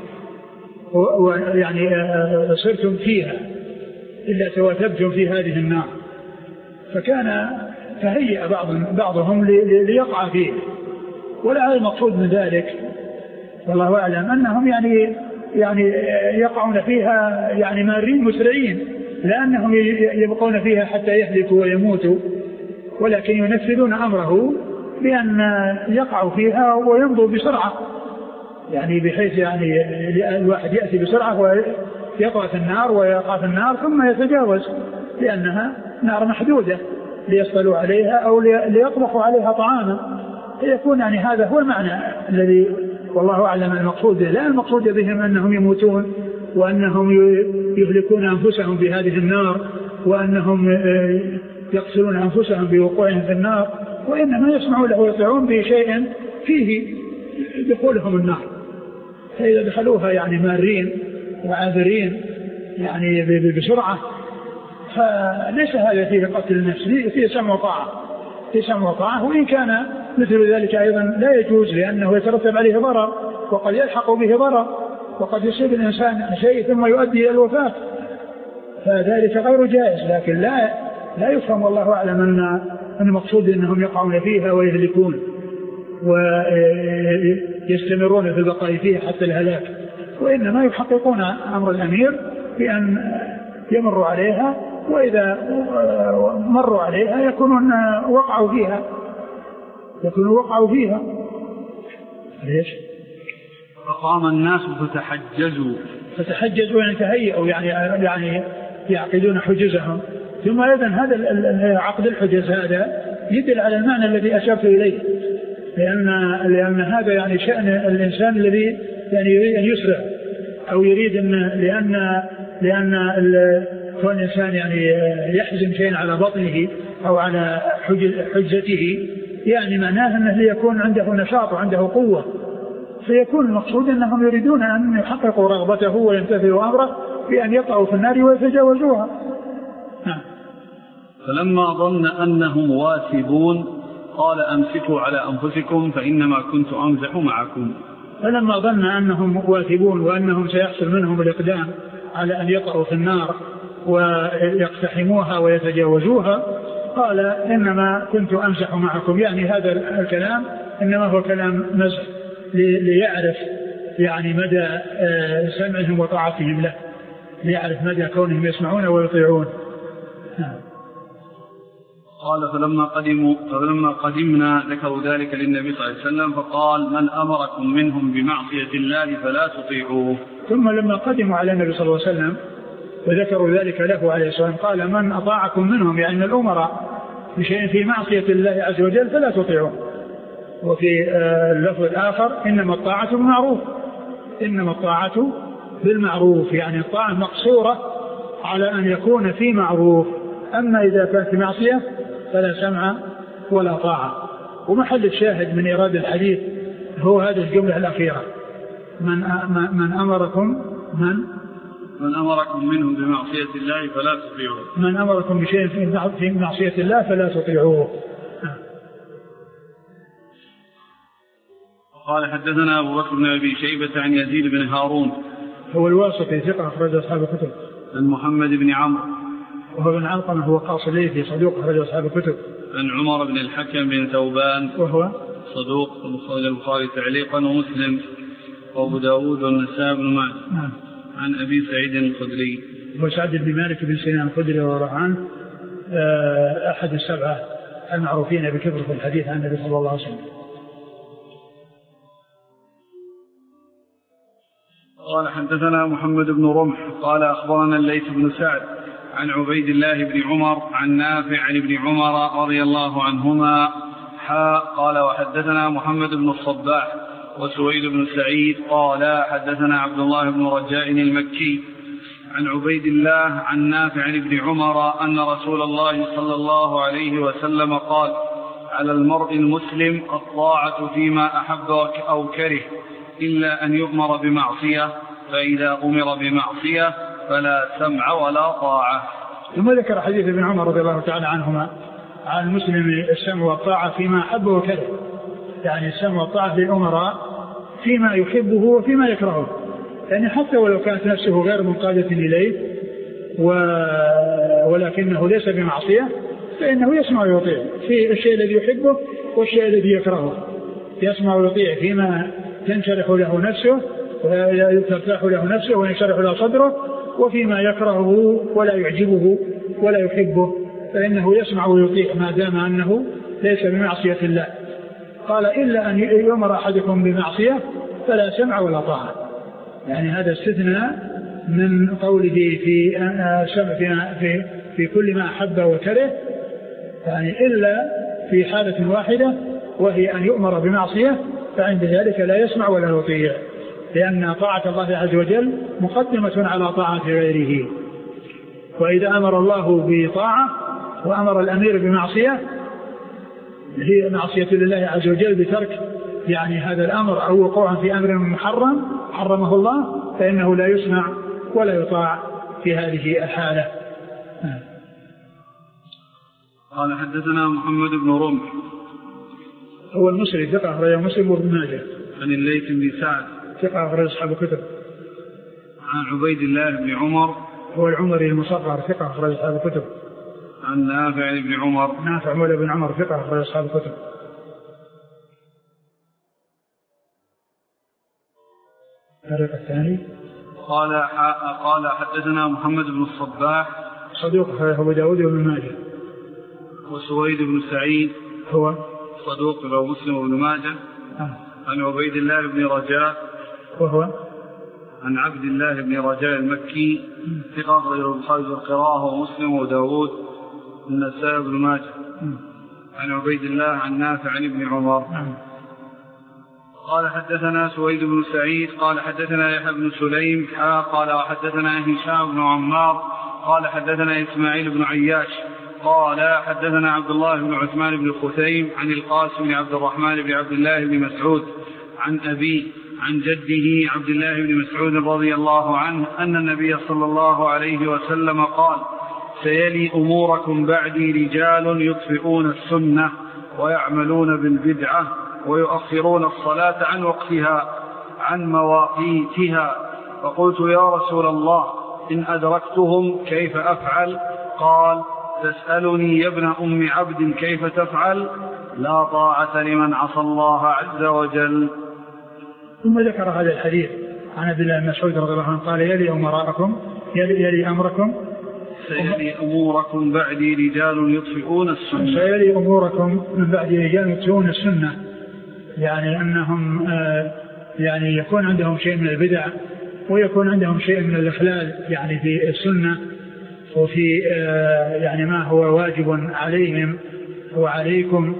ويعني صرتم فيها، إلا تواتبتم في هذه النار. فكان تهيأ بعضهم ليقع فيه، ولا المقصود من ذلك والله أعلم أنهم يعني يقعون فيها يعني مارين مسرعين، لأنهم يبقون فيها حتى يهلكوا ويموتوا، ولكن ينفذون أمره بأن يقعوا فيها ويمضوا بسرعة، يعني بحيث يعني الواحد يأتي بسرعة ويقع في النار ويقع في النار ثم يتجاوز، لأنها نار محدودة ليصلوا عليها أو ليطبخوا عليها طعاما. يكون يعني هذا هو المعنى الذي والله أعلم المقصود به، لا المقصود بهم أنهم يموتون وأنهم يهلكون أنفسهم بهذه النار وأنهم يقتلون أنفسهم بوقوعهم في النار، وإنما يسمعون له ويطيعون بشيء فيه دخولهم النار، فإذا دخلوها يعني مارين وعابرين يعني بسرعة، فليس هذا فيه قتل النفس، فيه سمع وطاعة، فيه سمع وطاعة. وإن كان مثل ذلك أيضا لا يجوز، لأنه يترتب عليه ضرر وقد يلحق به ضرر وقد يصيب الإنسان شيء ثم يؤدي إلى الوفاة، فذلك غير جائز. لكن لا يفهم والله أعلم أن المقصود أنهم يقعون فيها ويهلكون ويستمرون في البقاء فيها حتى الهلاك، وإنما يحققون أمر الأمير بأن يمروا عليها، وإذا مروا عليها يكونون وقعوا فيها. ليش؟ فقام الناس فتحجزوا يعني تهيئوا، يعني يعقدون حجزهم. ثم أيضا هذا عقد الحجز هذا يدل على المعنى الذي أشرت إليه، لأن هذا يعني شأن الإنسان الذي يعني يريد أن يسرع أو يريد لأن كون الإنسان يعني يحزم شيء على بطنه أو على حجته، يعني معناه أنه ليكون عنده نشاط وعنده قوة، فيكون المقصود أنهم يريدون أن يحققوا رغبته وينتفذوا أمره بأن يقعوا في النار ويتجاوزوها. فلما ظن أنهم واثبون قال أمسكوا على أنفسكم فإنما كنت أمزح معكم. فلما ظن أنهم واثبون وأنهم سيحصل منهم الإقدام على أن يقعوا في النار ويقتحموها ويتجاوزوها قال إنما كنت أمزح معكم، يعني هذا الكلام إنما هو كلام مزح ليعرف يعني مدى سمعهم وطاعتهم له، ليعرف مدى كونهم يسمعون ويطيعون. قال فلما قدمنا ذكروا ذلك للنبي صلى الله عليه وسلم فقال من أمركم منهم بمعصية الله فلا تطيعوه. ثم لما قدموا على النبي صلى الله عليه وسلم وذكروا ذلك له عليه الصلاة والسلام قال من أطاعكم منهم، يعني الأمراء بشيء في معصية الله عز وجل فلا تطيعوه. وفي اللفظ الآخر إنما الطاعة بالمعروف، إنما الطاعة بالمعروف، يعني الطاعة مقصورة على أن يكون في معروف، أما إذا كانت في معصية فلا سمع ولا طاعة. ومحل الشاهد من إيراد الحديث هو هذه الجملة الأخيرة من أمركم من أمركم منه بمعصية الله فلا تطيعوه. من أمركم بشيء في معصية الله فلا تطيعوه. قال حدثنا أبو بكر بن أبي شيبة عن يزيد بن هارون هو الواسطي ثقة أخرج أصحاب الكتب. عن محمد بن عمرو وهو بن علقمة هو قاص الليثي صدوق أخرج أصحاب الكتب. عن عمر بن الحكم بن ثوبان وهو صدوق أخرج البخاري تعليقا ومسلم وأبو داود والنسائي بن ماجه. عن أبي سعيد الخدري وسعد بن مالك بن سنان الخدري ورضي عنه أحد السبعة المعروفين بكثرة في الحديث عن النبي صلى الله عليه وسلم. قال حدثنا محمد بن رمح قال أخبرنا الليث بن سعد عن عبيد الله بن عمر عن نافع عن ابن عمر رضي الله عنهما قال وحدثنا محمد بن الصباح وسويد بن سعيد قال حدثنا عبد الله بن رجاء المكي عن عبيد الله عن نافع عن ابن عمر أن رسول الله صلى الله عليه وسلم قال على المرء المسلم الطاعة فيما أحب أو كره إلا أن يؤمر بمعصية فإذا أمر بمعصية فلا سمع ولا طاعة. ثم ذكر حديث ابن عمر رضي الله تعالى عنهما عن المسلم السمع والطاعة فيما أحب وكره، يعني السمع والطاعة للأمراء فيما يحبه وفيما يكرهه، يعني حتى ولو كانت نفسه غير منقادة إليه ولكنه ليس بمعصية فإنه يسمع ويطيع في الشيء الذي يحبه والشيء الذي يكرهه، يسمع ويطيع فيما تنشرح له نفسه وترتاح له نفسه وينشرح له صدره، وفيما يكرهه ولا يعجبه ولا يحبه فإنه يسمع ويطيع ما دام أنه ليس بمعصية الله. قال إلا أن يؤمر أحدكم بمعصية فلا سمع ولا طاعة، يعني هذا استثناء من قوله في كل ما أحب وكره، يعني إلا في حالة واحدة وهي أن يؤمر بمعصية فعند ذلك لا يسمع ولا يطيع، لأن طاعة الله عز وجل مقدمة على طاعة غيره. وإذا أمر الله بطاعة وأمر الأمير بمعصية هي معصية لله عز وجل بترك يعني هذا الأمر أو وقوعا في أمر محرم حرمه الله فإنه لا يسمع ولا يطاع في هذه الحالة. قال حدثنا محمد بن رمح هو المصري ثقة أخرجه مسلم وابن ماجه. عن الليث بن سعد ثقة أخرج أصحاب الكتب. عن عبيد الله بن عمر هو العمري المصغر ثقة أخرج أصحاب الكتب. عن نافع بن عمر نافع مولى بن عمر ثقة أخرج أصحاب الكتب. الطريق الثاني قال حدثنا محمد بن الصباح صدوق أخرجه أبو داود وابن ماجه. وسويد بن سعيد هو صدوق رواه مسلم وابن ماجه. عن عبيد الله بن رجاء وهو عن عبد الله بن رجاء المكي ثقة أخرجه البخاري في القراءة ومسلم وداود والنسائي بن ماجه. عن عبيد الله عن نافع عن ابن عمر. قال حدثنا سويد بن سعيد قال حدثنا يحيى بن سليم قال وحدثنا هشام بن عمار قال حدثنا إسماعيل بن عياش قال حدثنا عبد الله بن عثمان بن خثيم عن القاسم بن عبد الرحمن بن عبد الله بن مسعود عن أبي عن جده عبد الله بن مسعود رضي الله عنه أن النبي صلى الله عليه وسلم قال سيلي أموركم بعدي رجال يطفئون السنة ويعملون بالبدعة ويؤخرون الصلاة عن وقتها عن مواقيتها. فقلت يا رسول الله إن أدركتهم كيف أفعل؟ قال تسألني يا ابن أم عبد كيف تفعل؟ لا طاعة لمن عصى الله عز وجل. ثم ذكر هذا الحديث عن عبد الله بن مسعود رضي الله عنه قال يلي أمراءكم يلي أمركم سيلي أموركم بعدي رجال يطفئون السنة. سيلي أموركم من بعدي رجال يطفئون السنة، يعني أنهم يعني يكون عندهم شيء من البدع ويكون عندهم شيء من الإخلال يعني في السنة وفي يعني ما هو واجب عليهم وعليكم.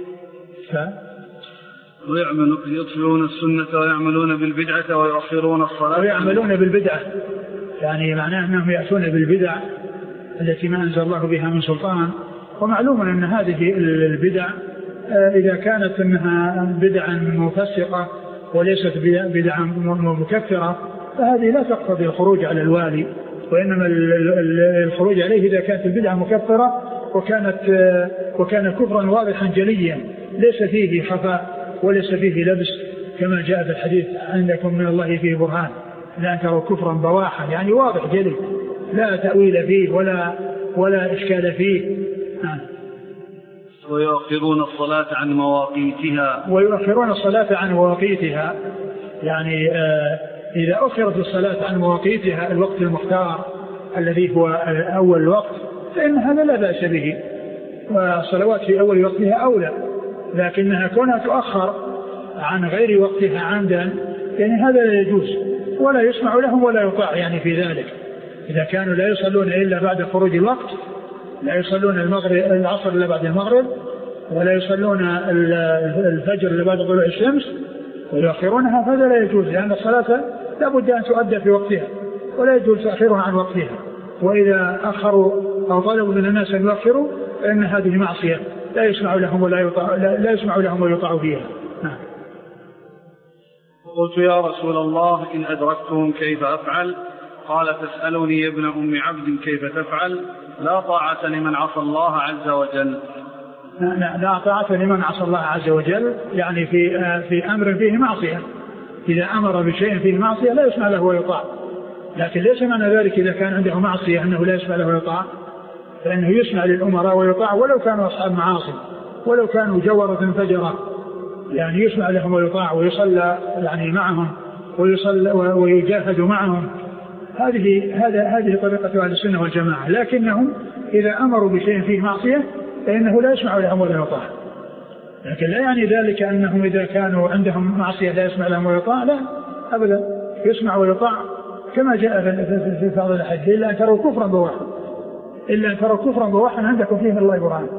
يطفئون السنة ويعملون بالبدعة ويؤخرون الصلاة ويعملون بالبدعة، يعني معناه أنهم يأتون بالبدع التي ما أنزل الله بها من سلطان. ومعلوم أن هذه البدع إذا كانت أنها بدعا مفسقة وليست بدعا مكفرة فهذه لا تقتضي الخروج على الوالي، وإنما الخروج عليه إذا كانت البدعة مكفرة وكان كفرا واضحا جليا ليس فيه خفاء وليس فيه لبس، كما جاء في الحديث عندكم من الله فيه برهان لا أنكروا كفرا بواحا، يعني واضح جلي لا تأويل فيه ولا إشكال فيه. ويؤخرون الصلاة عن مواقيتها يعني إذا أخرت الصلاة عن مواقيتها الوقت المختار الذي هو أول الوقت فإن هذا لا بأس به، والصلوات في أول وقتها أولى، لكنها كونها تؤخر عن غير وقتها عمدا يعني هذا لا يجوز ولا يسمع لهم ولا يطاع يعني في ذلك. إذا كانوا لا يصلون إلا بعد خروج الوقت، لا يصلون العصر إلا بعد المغرب، ولا يصلون الفجر إلا بعد طلوع الشمس ويؤخرونها، فهذا لا يجوز، لأن الصلاة لا بد أن تؤدى في وقتها ولا يجوز تأخيرها عن وقتها. وإذا أخروا أو طلبوا من الناس أن يؤخروا فإن هذه معصية لا يسمع لهم ويطاع فيها. قلت يا رسول الله إن أدركتهم كيف أفعل؟ قال تسألني يا ابن أم عبد كيف تفعل؟ لا طاعة لمن عصى الله عز وجل. لا طاعة لمن عصى الله عز وجل، يعني في أمر فيه معصية، إذا أمر بشيء فيه معصية لا يسمع له ويطاع، لكن ليس معنى ذلك إذا كان عنده معصية أنه لا يسمع له ويطاع، فإنه يسمع للأمراء ويطاع ولو كانوا أصحاب معاصي، ولو كانوا جورة فجرة، يعني يسمع لهم ويطاع ويصلى يعني معهم ويجاهد معهم. هذه طريقة أهل السنة والجماعة، لكنهم إذا أمروا بشيء فيه معصية فإنه لا يسمع لهم ولا يطاع، لكن لا يعني ذلك أنهم إذا كانوا عندهم معصية لا يسمع لهم ويطاع، لا أبدا، يسمع ويطاع كما جاء في بعض الحديث إلا أن تروا كفرا بواحا عندكم فيه من الله برهان.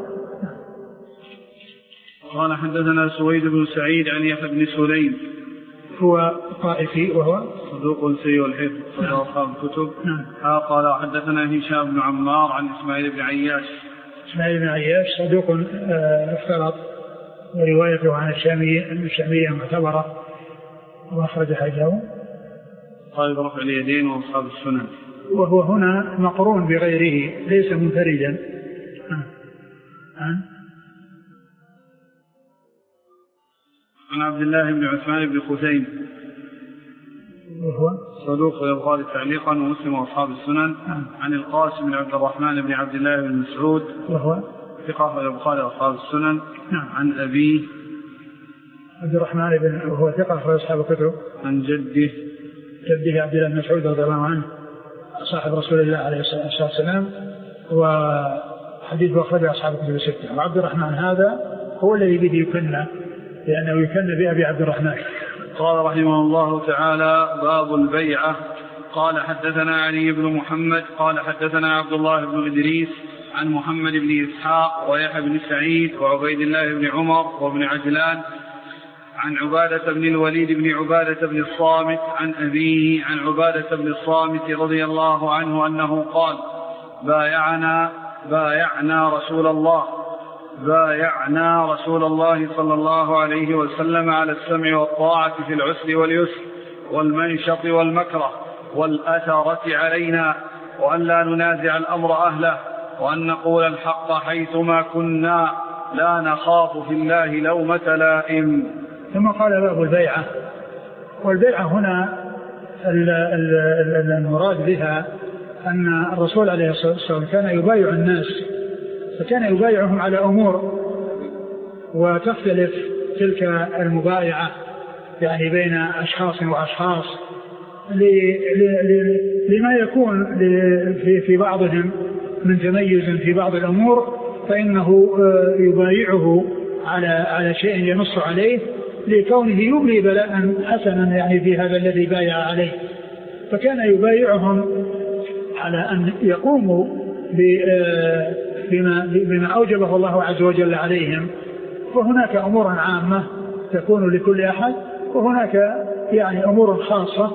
قال حدثنا سويد بن سعيد عن يحيى بن سليم هو طائفي وهو صدوق سيء الحفظ صدر أصحاب الكتب. قال حدثنا هشام بن عمار عن إسماعيل بن عياش صدوق اختلط، وروايته عن الشامية معتبرة وأخرج حديثه قال رفع اليدين وأصحاب السنن، وهو هنا مقرون بغيره ليس منفردا. عن عبد الله بن عثمان بن خثيم وهو صدوق البخاري تعليقا ومسلم واصحاب السنن. عن القاسم بن عبد الرحمن بن عبد الله بن مسعود وهو ثقة البخاري واصحاب السنن. عن أبيه عبد الرحمن بن وهو ثقة أصحاب الكتب. عن جده عبد الله بن مسعود رضي الله عنه صاحب رسول الله عليه الصلاة والسلام، وحديث أخرجه أصحاب الكتب الستة. وعبد الرحمن هذا هو الذي به يكنى، لأنه يكنى بأبي عبد الرحمن. قال رحمه الله تعالى باب البيعة. قال حدثنا علي بن محمد قال حدثنا عبد الله بن إدريس عن محمد بن إسحاق ويحيى بن سعيد وعبيد الله بن عمر وابن عجلان عن عبادة بن الوليد بن عبادة بن الصامت عن أبيه عن عبادة بن الصامت رضي الله عنه أنه قال بايعنا رسول الله صلى الله عليه وسلم على السمع والطاعة في العسر واليسر والمنشط والمكره والأثرة علينا، وأن لا ننازع الأمر أهله، وأن نقول الحق حيثما كنا لا نخاف في الله لومة لائم. ثم قال باب البيعة. والبيعة هنا المراد بها أن الرسول عليه الصلاة والسلام كان يبايع الناس، فكان يبايعهم على أمور، وتختلف تلك المبايعة يعني بين أشخاص وأشخاص لما يكون في بعضهم من تميز في بعض الأمور، فإنه يبايعه على شيء ينص عليه لكونه يبلي بلاء حسنا يعني في هذا الذي بايع عليه. فكان يبايعهم على أن يقوموا بما أوجبه الله عز وجل عليهم، وهناك أمور عامة تكون لكل أحد، وهناك يعني أمور خاصة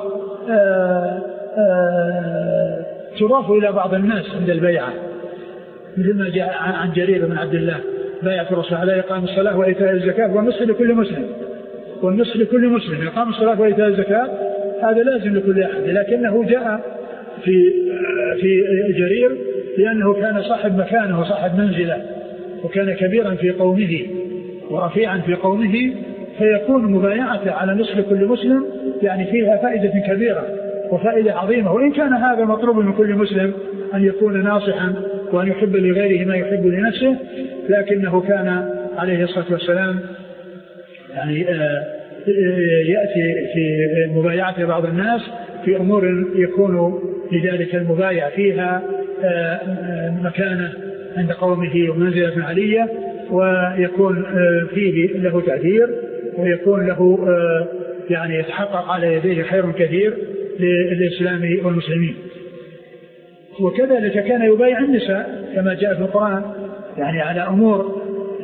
تضاف إلى بعض الناس عند البيعة، مثل ما جاء عن جرير بن عبد الله بايعة الرسول على إقام الصلاة وإيتاء الزكاة والنصح لكل مسلم. إقام الصلاة وإيتاء الزكاة هذا لازم لكل أحد، لكنه جاء في جرير لأنه كان صاحب مكانه وصاحب منزله، وكان كبيرا في قومه ورفيعا في قومه، فيكون مبايعته على نصف كل مسلم يعني فيها فائدة كبيرة وفائدة عظيمة. وإن كان هذا مطلوب من كل مسلم أن يكون ناصحا وأن يحب لغيره ما يحب لنفسه، لكنه كان عليه الصلاة والسلام يعني يأتي في مبايعة بعض الناس في أمور يكون لذلك المبايع فيها مكانة عند قومه ومنزلة عالية، ويكون فيه له تأثير، ويكون له يعني يتحقق على يديه خير كثير للإسلام والمسلمين. وكذلك كان يبايع النساء كما جاء في القرآن يعني على أمور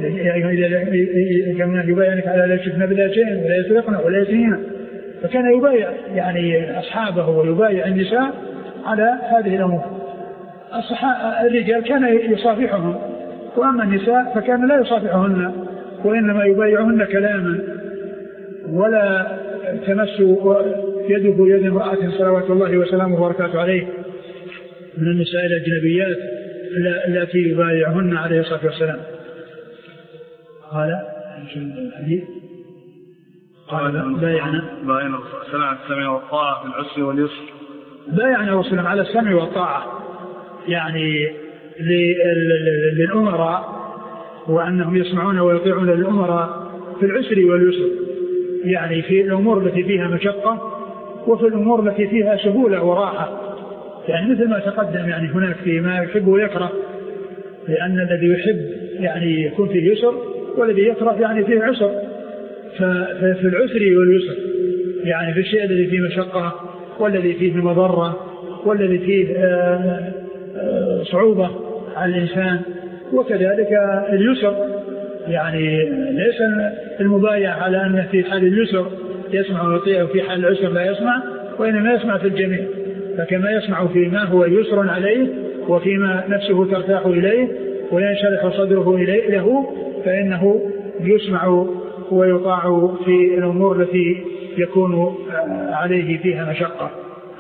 كما يبايعنك على لا يشركن بالله شيئا ولا يسرقن ولا يزنين، فكان يبايع يعني أصحابه ويبايع النساء على هذه الأمور. الرجال كان يصافحهم، وأما النساء فكان لا يصافحهن وإنما يبايعهن كلاما، ولا تمس يده يد امرأة صلوات الله وسلامه وبركاته عليه من النساء الأجنبيات التي يبايعهن عليه الصلاة والسلام. قال بايعنا السمع والطاعة في العسر واليسر، بايعنا رسولهم على السمع والطاعة يعني للأمراء، وأنهم يسمعون ويطيعون للأمراء في العسر واليسر، يعني في الأمور التي فيها مشقة وفي الأمور التي فيها سهولة وراحة، يعني مثل ما تقدم يعني هناك في ما يحب ويكره، لأن الذي يحب يعني يكون فيه يسر، والذي يكره يعني فيه عسر. ففي العسر واليسر يعني في الشيء الذي فيه مشقة والذي فيه مضرة والذي فيه صعوبة على الإنسان، وكذلك اليسر يعني ليس المبايع على أنه في حال اليسر يسمع ويطيع وفي حال العسر لا يسمع، وإنما يسمع في الجميع. فكما يسمع فيما هو يسر عليه وفيما نفسه ترتاح إليه وينشرح صدره إليه له، فإنه يسمع ويطاع في الأمور التي يكون عليه فيها مشقة.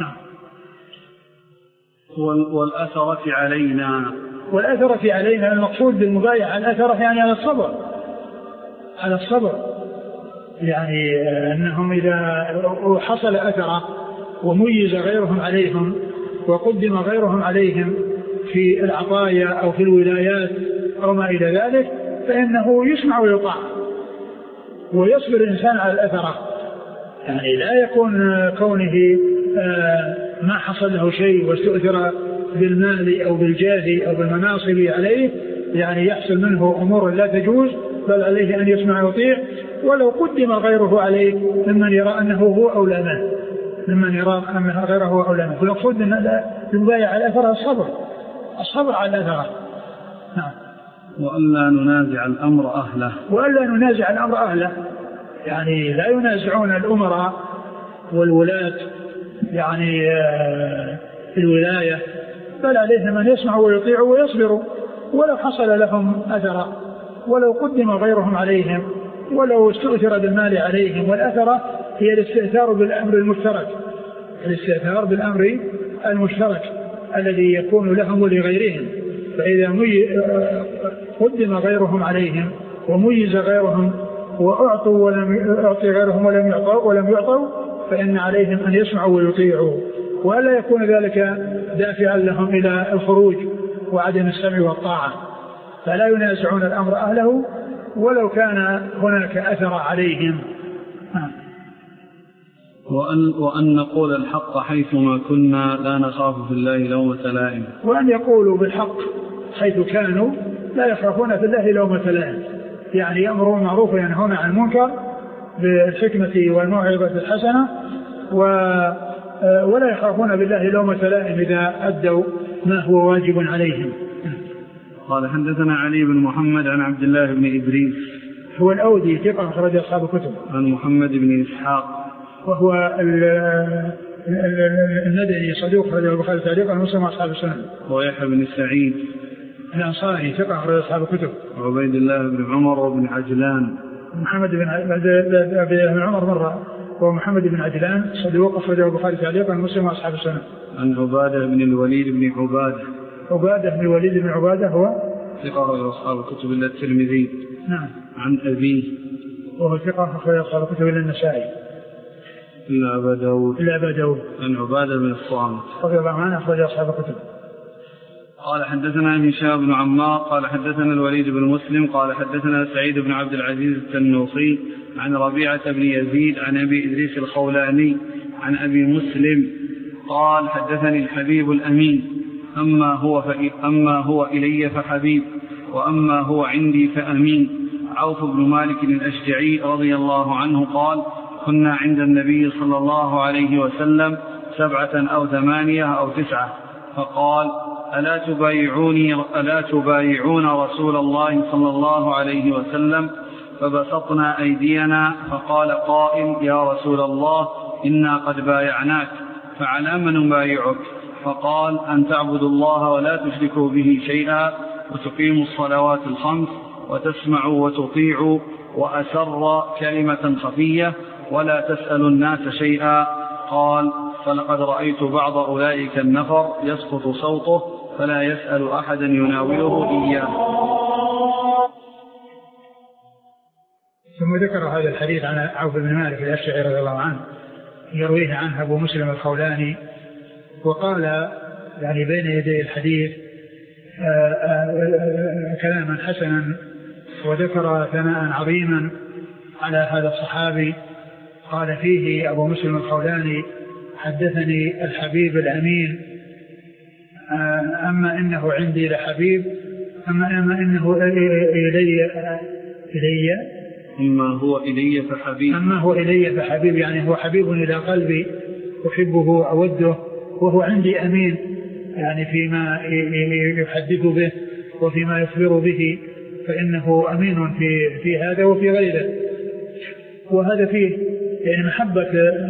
والأثرة علينا، والأثرة علينا المقصود بالمبايعة الأثرة يعني على الصبر يعني أنهم إذا حصل أثرة وميز غيرهم عليهم وقدم غيرهم عليهم في العطايا أو في الولايات أو ما إلى ذلك، فإنه يسمع ويطاع ويصبر الإنسان على الأثرة، يعني لا يكون كونه ما حصل له شيء واستؤثر بالمال أو بالجاه أو بالمناصب عليه يعني يحصل منه أمور لا تجوز، بل عليه أن يسمع ويطيع ولو قدم غيره عليه ممن يرى أنه هو أولى منه، ممن يرى أن غيره هو أولى منه. فالمقصود أن المبايع على الأثرة الصبر على الأثرة. نعم. وألا ننازع الأمر أهله، وألا ننازع الأمر أهله يعني لا ينازعون الأمراء والولاة يعني الولاية، بل عليهم أن يسمعوا ويطيعوا ويصبروا ولو حصل لهم أثر، ولو قدم غيرهم عليهم، ولو استؤثر بالمال عليهم. والأثرة هي الاستئثار بالأمر المشترك، الاستئثار بالأمر المشترك الذي يكون لهم ولغيرهم. فإذا قدم غيرهم عليهم وميز غيرهم وأعطوا ولم يعطي غيرهم ولم يعطوا فإن عليهم أن يسمعوا ويطيعوا، ولا يكون ذلك دافعا لهم إلى الخروج وعدم السمع والطاعة. فلا ينازعون الأمر أهله ولو كان هناك أثر عليهم. وأن نقول الحق حيثما كنا لا نخاف في الله لومة لائم، وأن يقولوا بالحق حيث كانوا لا يخافون في الله لومة لائم، يعني يأمرون معروف وينهون عن المنكر بالحكمة والموعظة الحسنة، ولا يخافون بالله لومة لائم إذا أدوا ما هو واجب عليهم. قال حدثنا علي بن محمد عن عبد الله بن إدريس هو الأودي ثقة أخرج أصحاب الكتب، عن محمد بن إسحاق وهو المدني صدوق أخرج البخاري تعليقا ومسلم أصحاب السنن. ويحيى بن سعيد الأنصاري ثقة أخرج أصحاب الكتب. وعبيد الله بن عمر وابن عجلان. محمد بن عمر مرة ومحمد بن عجلان صدوق أخرجه البخاري تعليقا ومسلم وأصحاب السنة. عن عبادة بن الوليد بن عبادة. عبادة بن الوليد بن عبادة هو ثقة أصحاب الكتب إلا الترمذي. نعم. عن أبيه وهو ثقة أخرج أصحاب الكتب إلا النسائي إلا أبا داود. عن عبادة بن الصامت رضي الله عنه أخرج أصحاب الكتب. قال حدثنا هشام بن عمار قال حدثنا الوليد بن مسلم قال حدثنا سعيد بن عبد العزيز التنوصي عن ربيعة بن يزيد عن أبي إدريس الخولاني عن أبي مسلم قال حدثني الحبيب الأمين أما هو إلي فحبيب وأما هو عندي فأمين. عوف بن مالك الأشجعي رضي الله عنه قال كنا عند النبي صلى الله عليه وسلم 7 أو 8 أو 9 فقال ألا تبايعون رسول الله صلى الله عليه وسلم فبسطنا أيدينا فقال قائل يا رسول الله إنا قد بايعناك فعلى من نبايعك؟ فقال أن تعبدوا الله ولا تشركوا به شيئا وتقيموا الصلوات الخمس وتسمعوا وتطيعوا وأسر كلمة خفية ولا تسألوا الناس شيئا. قال فلقد رأيت بعض أولئك النفر يسقط صوته فلا يسأل أحدا يناوله إياه. ثم ذكر هذا الحديث عن عوف بن مالك الأشجعي رضي الله عنه يرويه عنه أبو مسلم الخولاني وقال يعني بين يدي الحديث كلاما حسنا وذكر ثناء عظيما على هذا الصحابي. قال فيه أبو مسلم الخولاني حدثني الحبيب الأمين أما إنه عندي لحبيب أما إنه أما هو إلي فحبيب يعني هو حبيب إلى قلبي أحبه وأوده وهو عندي أمين يعني فيما يحدث به وفيما يخبر به فإنه أمين في هذا وفي غيره. وهذا فيه يعني محبة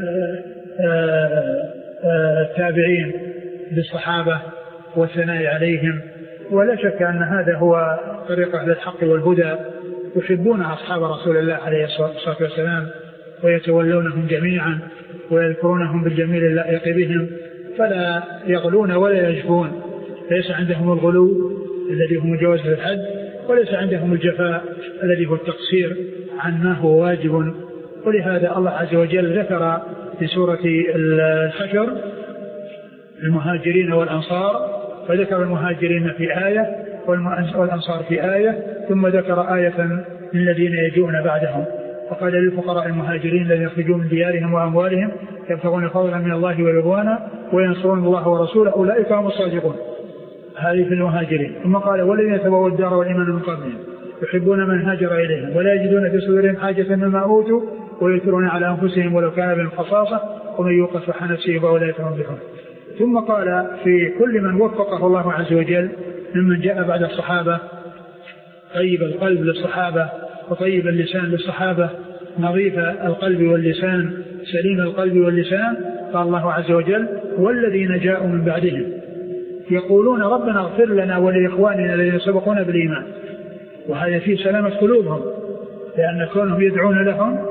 التابعين للصحابة والثناء عليهم ولا شك أن هذا هو طريقة للحق والهدى. يحبون أصحاب رسول الله عليه الصلاة والسلام ويتولونهم جميعا ويذكرونهم بالجميل اللائق بهم فلا يغلون ولا يجفون. ليس عندهم الغلو الذي هو مجاوزة الحد وليس عندهم الجفاء الذي هو التقصير عن ما هو واجب. ولهذا الله عز وجل ذكر في سورة الحشر المهاجرين والأنصار فذكر المهاجرين في آية والأنصار في آية ثم ذكر آية للذين يجون بعدهم فقال للفقراء المهاجرين الذين يخرجون من ديارهم وأموالهم يبتغون فضلا من الله ورضوانا وينصرون الله ورسوله أولئك هم الصادقون. هذه في المهاجرين. ثم قال والذين يتبوأوا الدار والإيمان من قبلهم يحبون من هاجر إليهم ولا يجدون في صدورهم حاجة مما أوتوا ويؤثرون على أنفسهم ولو كان بهم خصاصة ومن يوق شح نفسه فأولئك هم المفلحون. ثم قال في كل من وفقه الله عز وجل ممن جاء بعد الصحابة طيب القلب للصحابة وطيب اللسان للصحابة نظيف القلب واللسان سليم القلب واللسان. قال الله عز وجل والذين جاءوا من بعدهم يقولون ربنا اغفر لنا ولإخواننا الذين سبقونا بالإيمان. وهذا فيه سلامة قلوبهم لأن كونهم يدعون لهم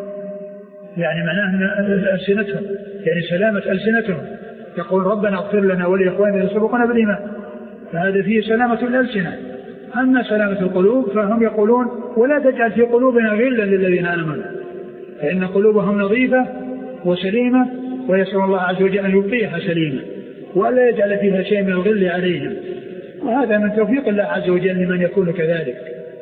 يعني معناه ألسنتهم يعني سلامة ألسنتهم يقول ربنا اغفر لنا ولإخواننا الذين سبقونا بالإيمان فهذا فيه سلامة الألسنة. أما سلامة القلوب فهم يقولون ولا تجعل في قلوبنا غلا للذين آمنوا فإن قلوبهم نظيفة وسليمة ويسأل الله عز وجل أن يبقيها سليمة ولا يجعل فيها شيء من الغل عليهم. وهذا من توفيق الله عز وجل لمن يكون كذلك.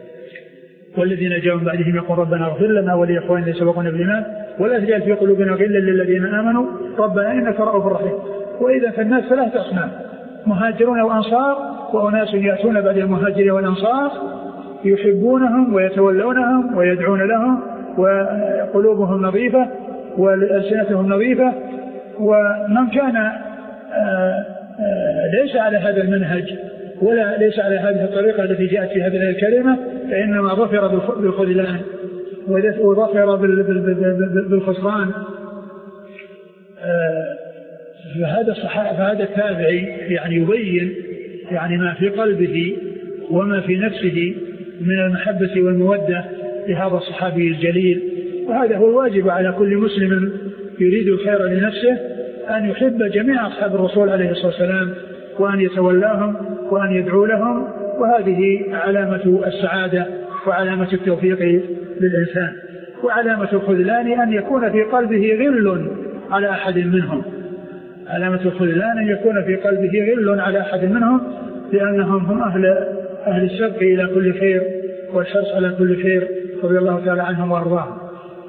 والذين جاءوا بعدهم يقول ربنا اغفر لنا ولإخواننا الذين سبقونا بالإيمان ولا تجعل في قلوبنا غلا للذين آمنوا ربنا إنك رؤوف رحيم. وإذا فالناس ثلاثة أصناف مهاجرون وأنصار وأناس يأتون بعد المهاجرين والأنصار يحبونهم ويتولونهم ويدعون لهم وقلوبهم نظيفة وألسنتهم نظيفة. ومن كان ليس على هذا المنهج ولا ليس على هذه الطريقة التي جاءت في هذه الكلمة فإنما ظفر بالخذلان وظفر بالخسران. فهذا التابعي يعني يبين يعني ما في قلبه وما في نفسه من المحبة والمودة لهذا الصحابي الجليل وهذا هو الواجب على كل مسلم يريد الخير لنفسه أن يحب جميع أصحاب الرسول عليه الصلاة والسلام وأن يتولاهم وأن يدعو لهم، وهذه علامة السعادة وعلامة التوفيق للإنسان. وعلامة الخذلان أن يكون في قلبه غل على أحد منهم، علامة الخذلان أن يكون في قلبه غل على أحد منهم، لأنهم هم أهل السبق إلى كل خير والحرص على كل خير رضي الله تعالى عنهم وأرضاهم.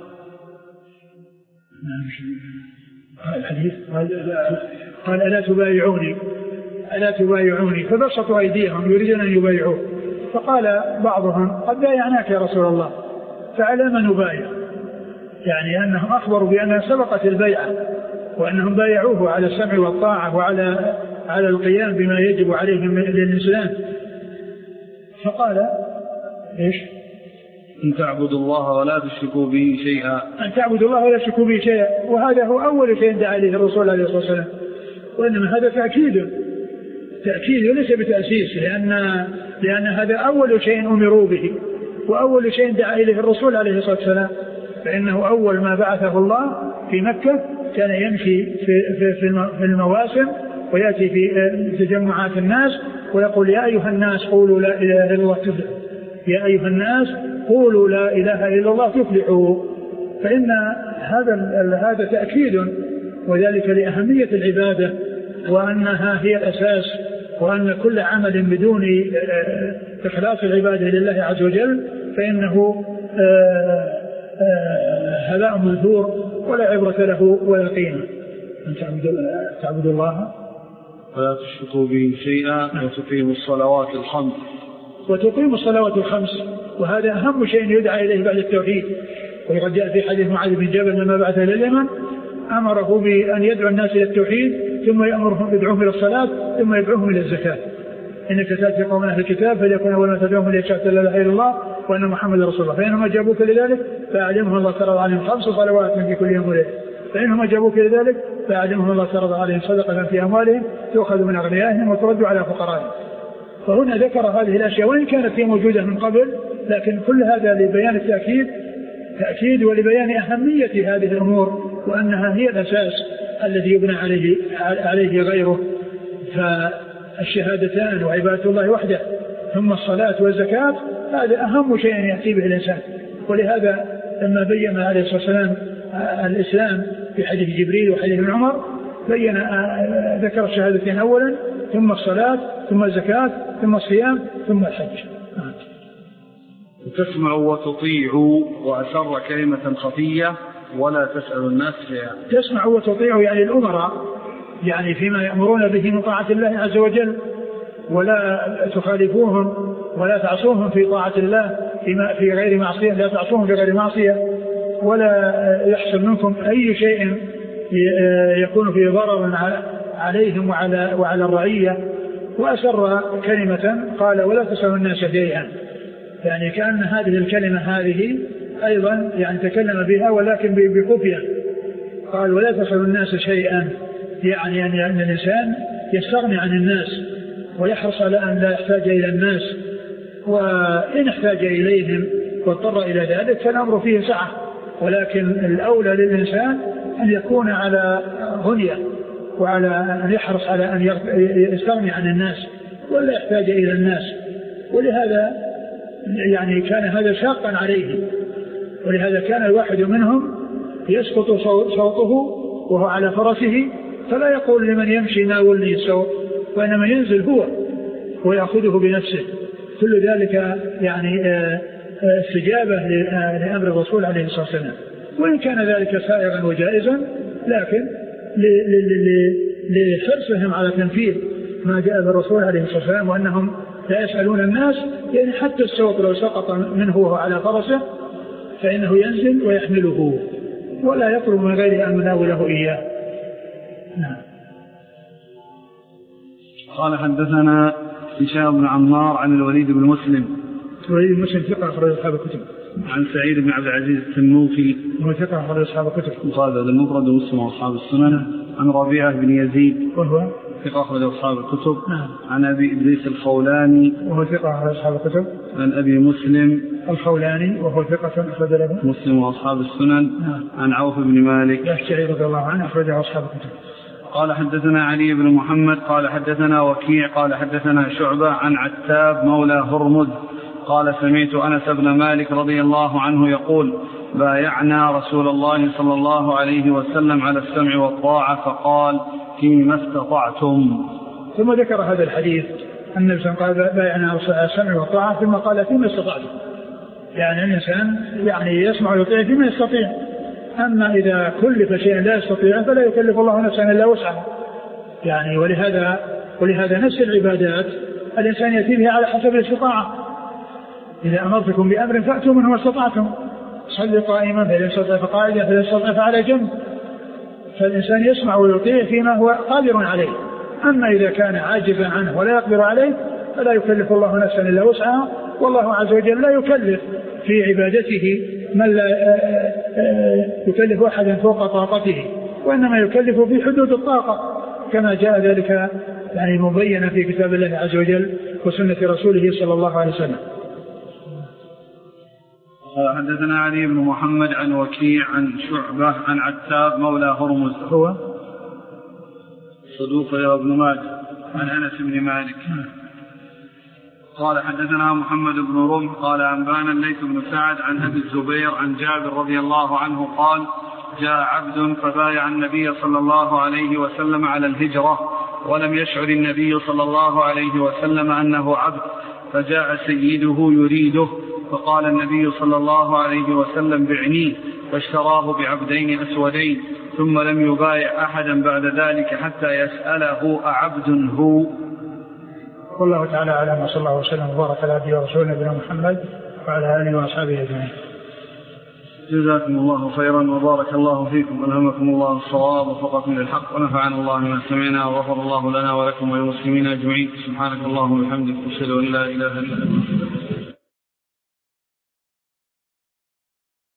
الحديث قال ألا تبايعوني فبسطوا أيديهم يريدون أن يبايعوه، فقال بعضهم قد بايعناك يا رسول الله فعلى من نبايع، يعني أنهم أخبروا بأنها سبقت البيعة وأنهم بايعوه على السمع والطاعة وعلى القيام بما يجب عليهم للإسلام. فقال إيش؟ أن تعبدوا الله ولا تشركوا به شيئا، أن تعبدوا الله ولا تشركوا به شيئا، وهذا هو أول شيء دعا عليه الرسول عليه الصلاة والسلام، وإنما هذا تأكيد وليس بتأسيس، لأن هذا أول شيء أمروا به وأول شيء دعا إليه الرسول عليه الصلاة والسلام، فإنه أول ما بعثه الله في مكة كان يمشي في المواسم ويأتي في تجمعات الناس ويقول يا أيها الناس قولوا لا إله إلا الله تفلحوا، يا أيها الناس قولوا لا إله إلا الله تفلحوا. فإن هذا تأكيد، وذلك لأهمية العبادة وأنها هي الأساس، وأن كل عمل بدون إخلاص العبادة لله عز وجل فإنه هباء منثور ولا عبرة له ولا قيمة. أن تعبدوا الله ولا تشركوا به شيئا وتقيموا الصلوات الخمس، وهذا أهم شيء يدعى إليه بعد التوحيد. وقد جاء في حديث معاذ بن جبل لما بعث إلى اليمن أمره بأن يدعو الناس إلى التوحيد ثم يأمرهم يدعوهم إلى الصلاة ثم يدعوهم إلى الزكاة. إنك تأتي قوم أهل الكتاب فليكن أول ما تدعوهم إلى شهادة لا إله إلا الله وأن محمد رسول الله، فإنهم أجابوك لذلك فأعلمهم الله فرض عليهم 5 صلوات في كل يوم وليلة، فإنهم أجابوك لذلك فأعلمهم الله فرض عليهم صدقة في أموالهم تؤخذ من أغنيائهم وترد على فقرائهم. فهنا ذكر هذه الأشياء وإن كانت هي موجودة من قبل، لكن كل هذا لبيان التأكيد ولبيان أهمية هذه الأمور وأنها هي الأساس الذي يبنى عليه غيره. فالشهادتان وعبادة الله وحده ثم الصلاة والزكاة هذا أهم شيء يأتي به الإنسان. ولهذا لما بين عليه الصلاة والسلام الإسلام في حديث جبريل وحديث ابن عمر بين ذكر الشهادتين أولا ثم الصلاة ثم الزكاة ثم الصيام ثم الحج. تسمعوا وتطيعوا وأسر كلمة خفية ولا تسأل الناس شيئا. تسمعوا وتطيعوا يعني الأمراء، يعني فيما يأمرون به من طاعة الله عز وجل، ولا تخالفوهم ولا تعصوهم في طاعة الله في غير معصية، لا تعصوهم في غير معصية، ولا يحصل منكم أي شيء يكون فيه ضرر عليهم وعلى الرعية. وأسر كلمة قال ولا تسأل الناس شيئا، يعني كأن هذه الكلمة هذه أيضا يعني تكلم بها ولكن بخفية. قال ولا تسأل الناس شيئا، يعني أن الإنسان يستغني عن الناس ويحرص على أن لا يحتاج إلى الناس، وإن احتاج إليهم واضطر إلى ذلك فالأمر فيه سعة، ولكن الأولى للإنسان أن يكون على غنية وعلى أن يحرص على أن يستغني عن الناس ولا يحتاج إلى الناس. ولهذا يعني كان هذا شاقا عليه، ولهذا كان الواحد منهم يسقط صوته وهو على فرسه فلا يقول لمن يمشي ناولني الصوت، وإنما ينزل هو ويأخذه بنفسه. كل ذلك يعني استجابة لأمر الرسول عليه الصلاة والسلام، وإن كان ذلك سائغا وجائزا، لكن لحرصهم على تنفيذ ما جاء بالرسول عليه الصلاة والسلام، وأنهم لا يسألون الناس، يعني حتى الصوت لو سقط منه وهو على فرسه فإنه ينزل ويحمله ولا يطلب من غير أن يناوله إياه. نعم. قال حدثنا هشام بن عمار عن الوليد بن مسلم. الوليد بن مسلم ثقة أخرج أصحاب الكتب. عن سعيد بن عبد العزيز التنوخي وهو ثقة أخرج أصحاب الكتب. قال هذا المفرد ومسلم وأصحاب السنن. عن ربيعة بن يزيد وهو ثقة أخرج أصحاب الكتب. نعم. عن أبي إدريس الخولاني وهو ثقة أخرج أصحاب الكتب. عن أبي مسلم الخولاني وهو ثقة أخرج له مسلم وأصحاب السنن. عن عوف بن مالك الأشجعي رضي الله عنه أخرجه أصحاب الكتب. قال حدثنا علي بن محمد قال حدثنا وكيع قال حدثنا شعبة عن عتاب مولى هرمز قال سمعت أنس بن مالك رضي الله عنه يقول بايعنا رسول الله صلى الله عليه وسلم على السمع والطاعة فقال فيما استطعتم. ثم ذكر هذا الحديث أن النبي صلى الله عليه وسلم قال بايعنا على السمع والطاعة ثم قال فيما استطعتم، يعني الإنسان يعني يسمع ويطيع فيما يستطيع، أما إذا كلف شيئا لا يستطيع فلا يكلف الله نفسا إلا وسعها، يعني ولهذا نفس العبادات الإنسان يأتي بها على حسب الاستطاعة. إذا أمرتكم بأمر فأتوا منه ما استطعتم، صل قائما فإن استطاع فقاعدا فإن استطاع فعلى جنب، فالإنسان يسمع ويطيع فيما هو قادر عليه، أما إذا كان عاجزا عنه ولا يقدر عليه فلا يكلف الله نفسا إلا وسعها، والله عز وجل لا يكلف في عبادته من لا يكلف أحدا فوق طاقته، وإنما يكلف في حدود الطاقة كما جاء ذلك يعني مبينا في كتاب الله عز وجل وسنة رسوله صلى الله عليه وسلم. حدثنا علي بن محمد عن وكيع عن شعبة عن عتاب مولى هرمز هو صدوق يا ابن ماجه عن أنس بن مالك قال حدثنا محمد بن رمح قال أنبانا الليث بن سعد عن أبي الزبير عن جابر رضي الله عنه قال جاء عبد فبايع النبي صلى الله عليه وسلم على الهجرة ولم يشعر النبي صلى الله عليه وسلم أنه عبد، فجاء سيده يريده فقال النبي صلى الله عليه وسلم بعنيه، فاشتراه بعبدين أسودين ثم لم يبايع أحدا بعد ذلك حتى يسأله أعبد هو. والله تعالى أعلم، صلى الله وسلم وبارك على عبده ورسوله نبينا محمد وعلى آله وأصحابه أجمعين. جزاكم الله خيرا وبارك الله فيكم، ألهمكم الله الصواب ووفقكم للحق ونفعنا الله ما سمعنا وغفر الله لنا ولكم وللمسلمين أجمعين. سبحانك اللهم وبحمدك أشهد أن لا إله إلا أنت.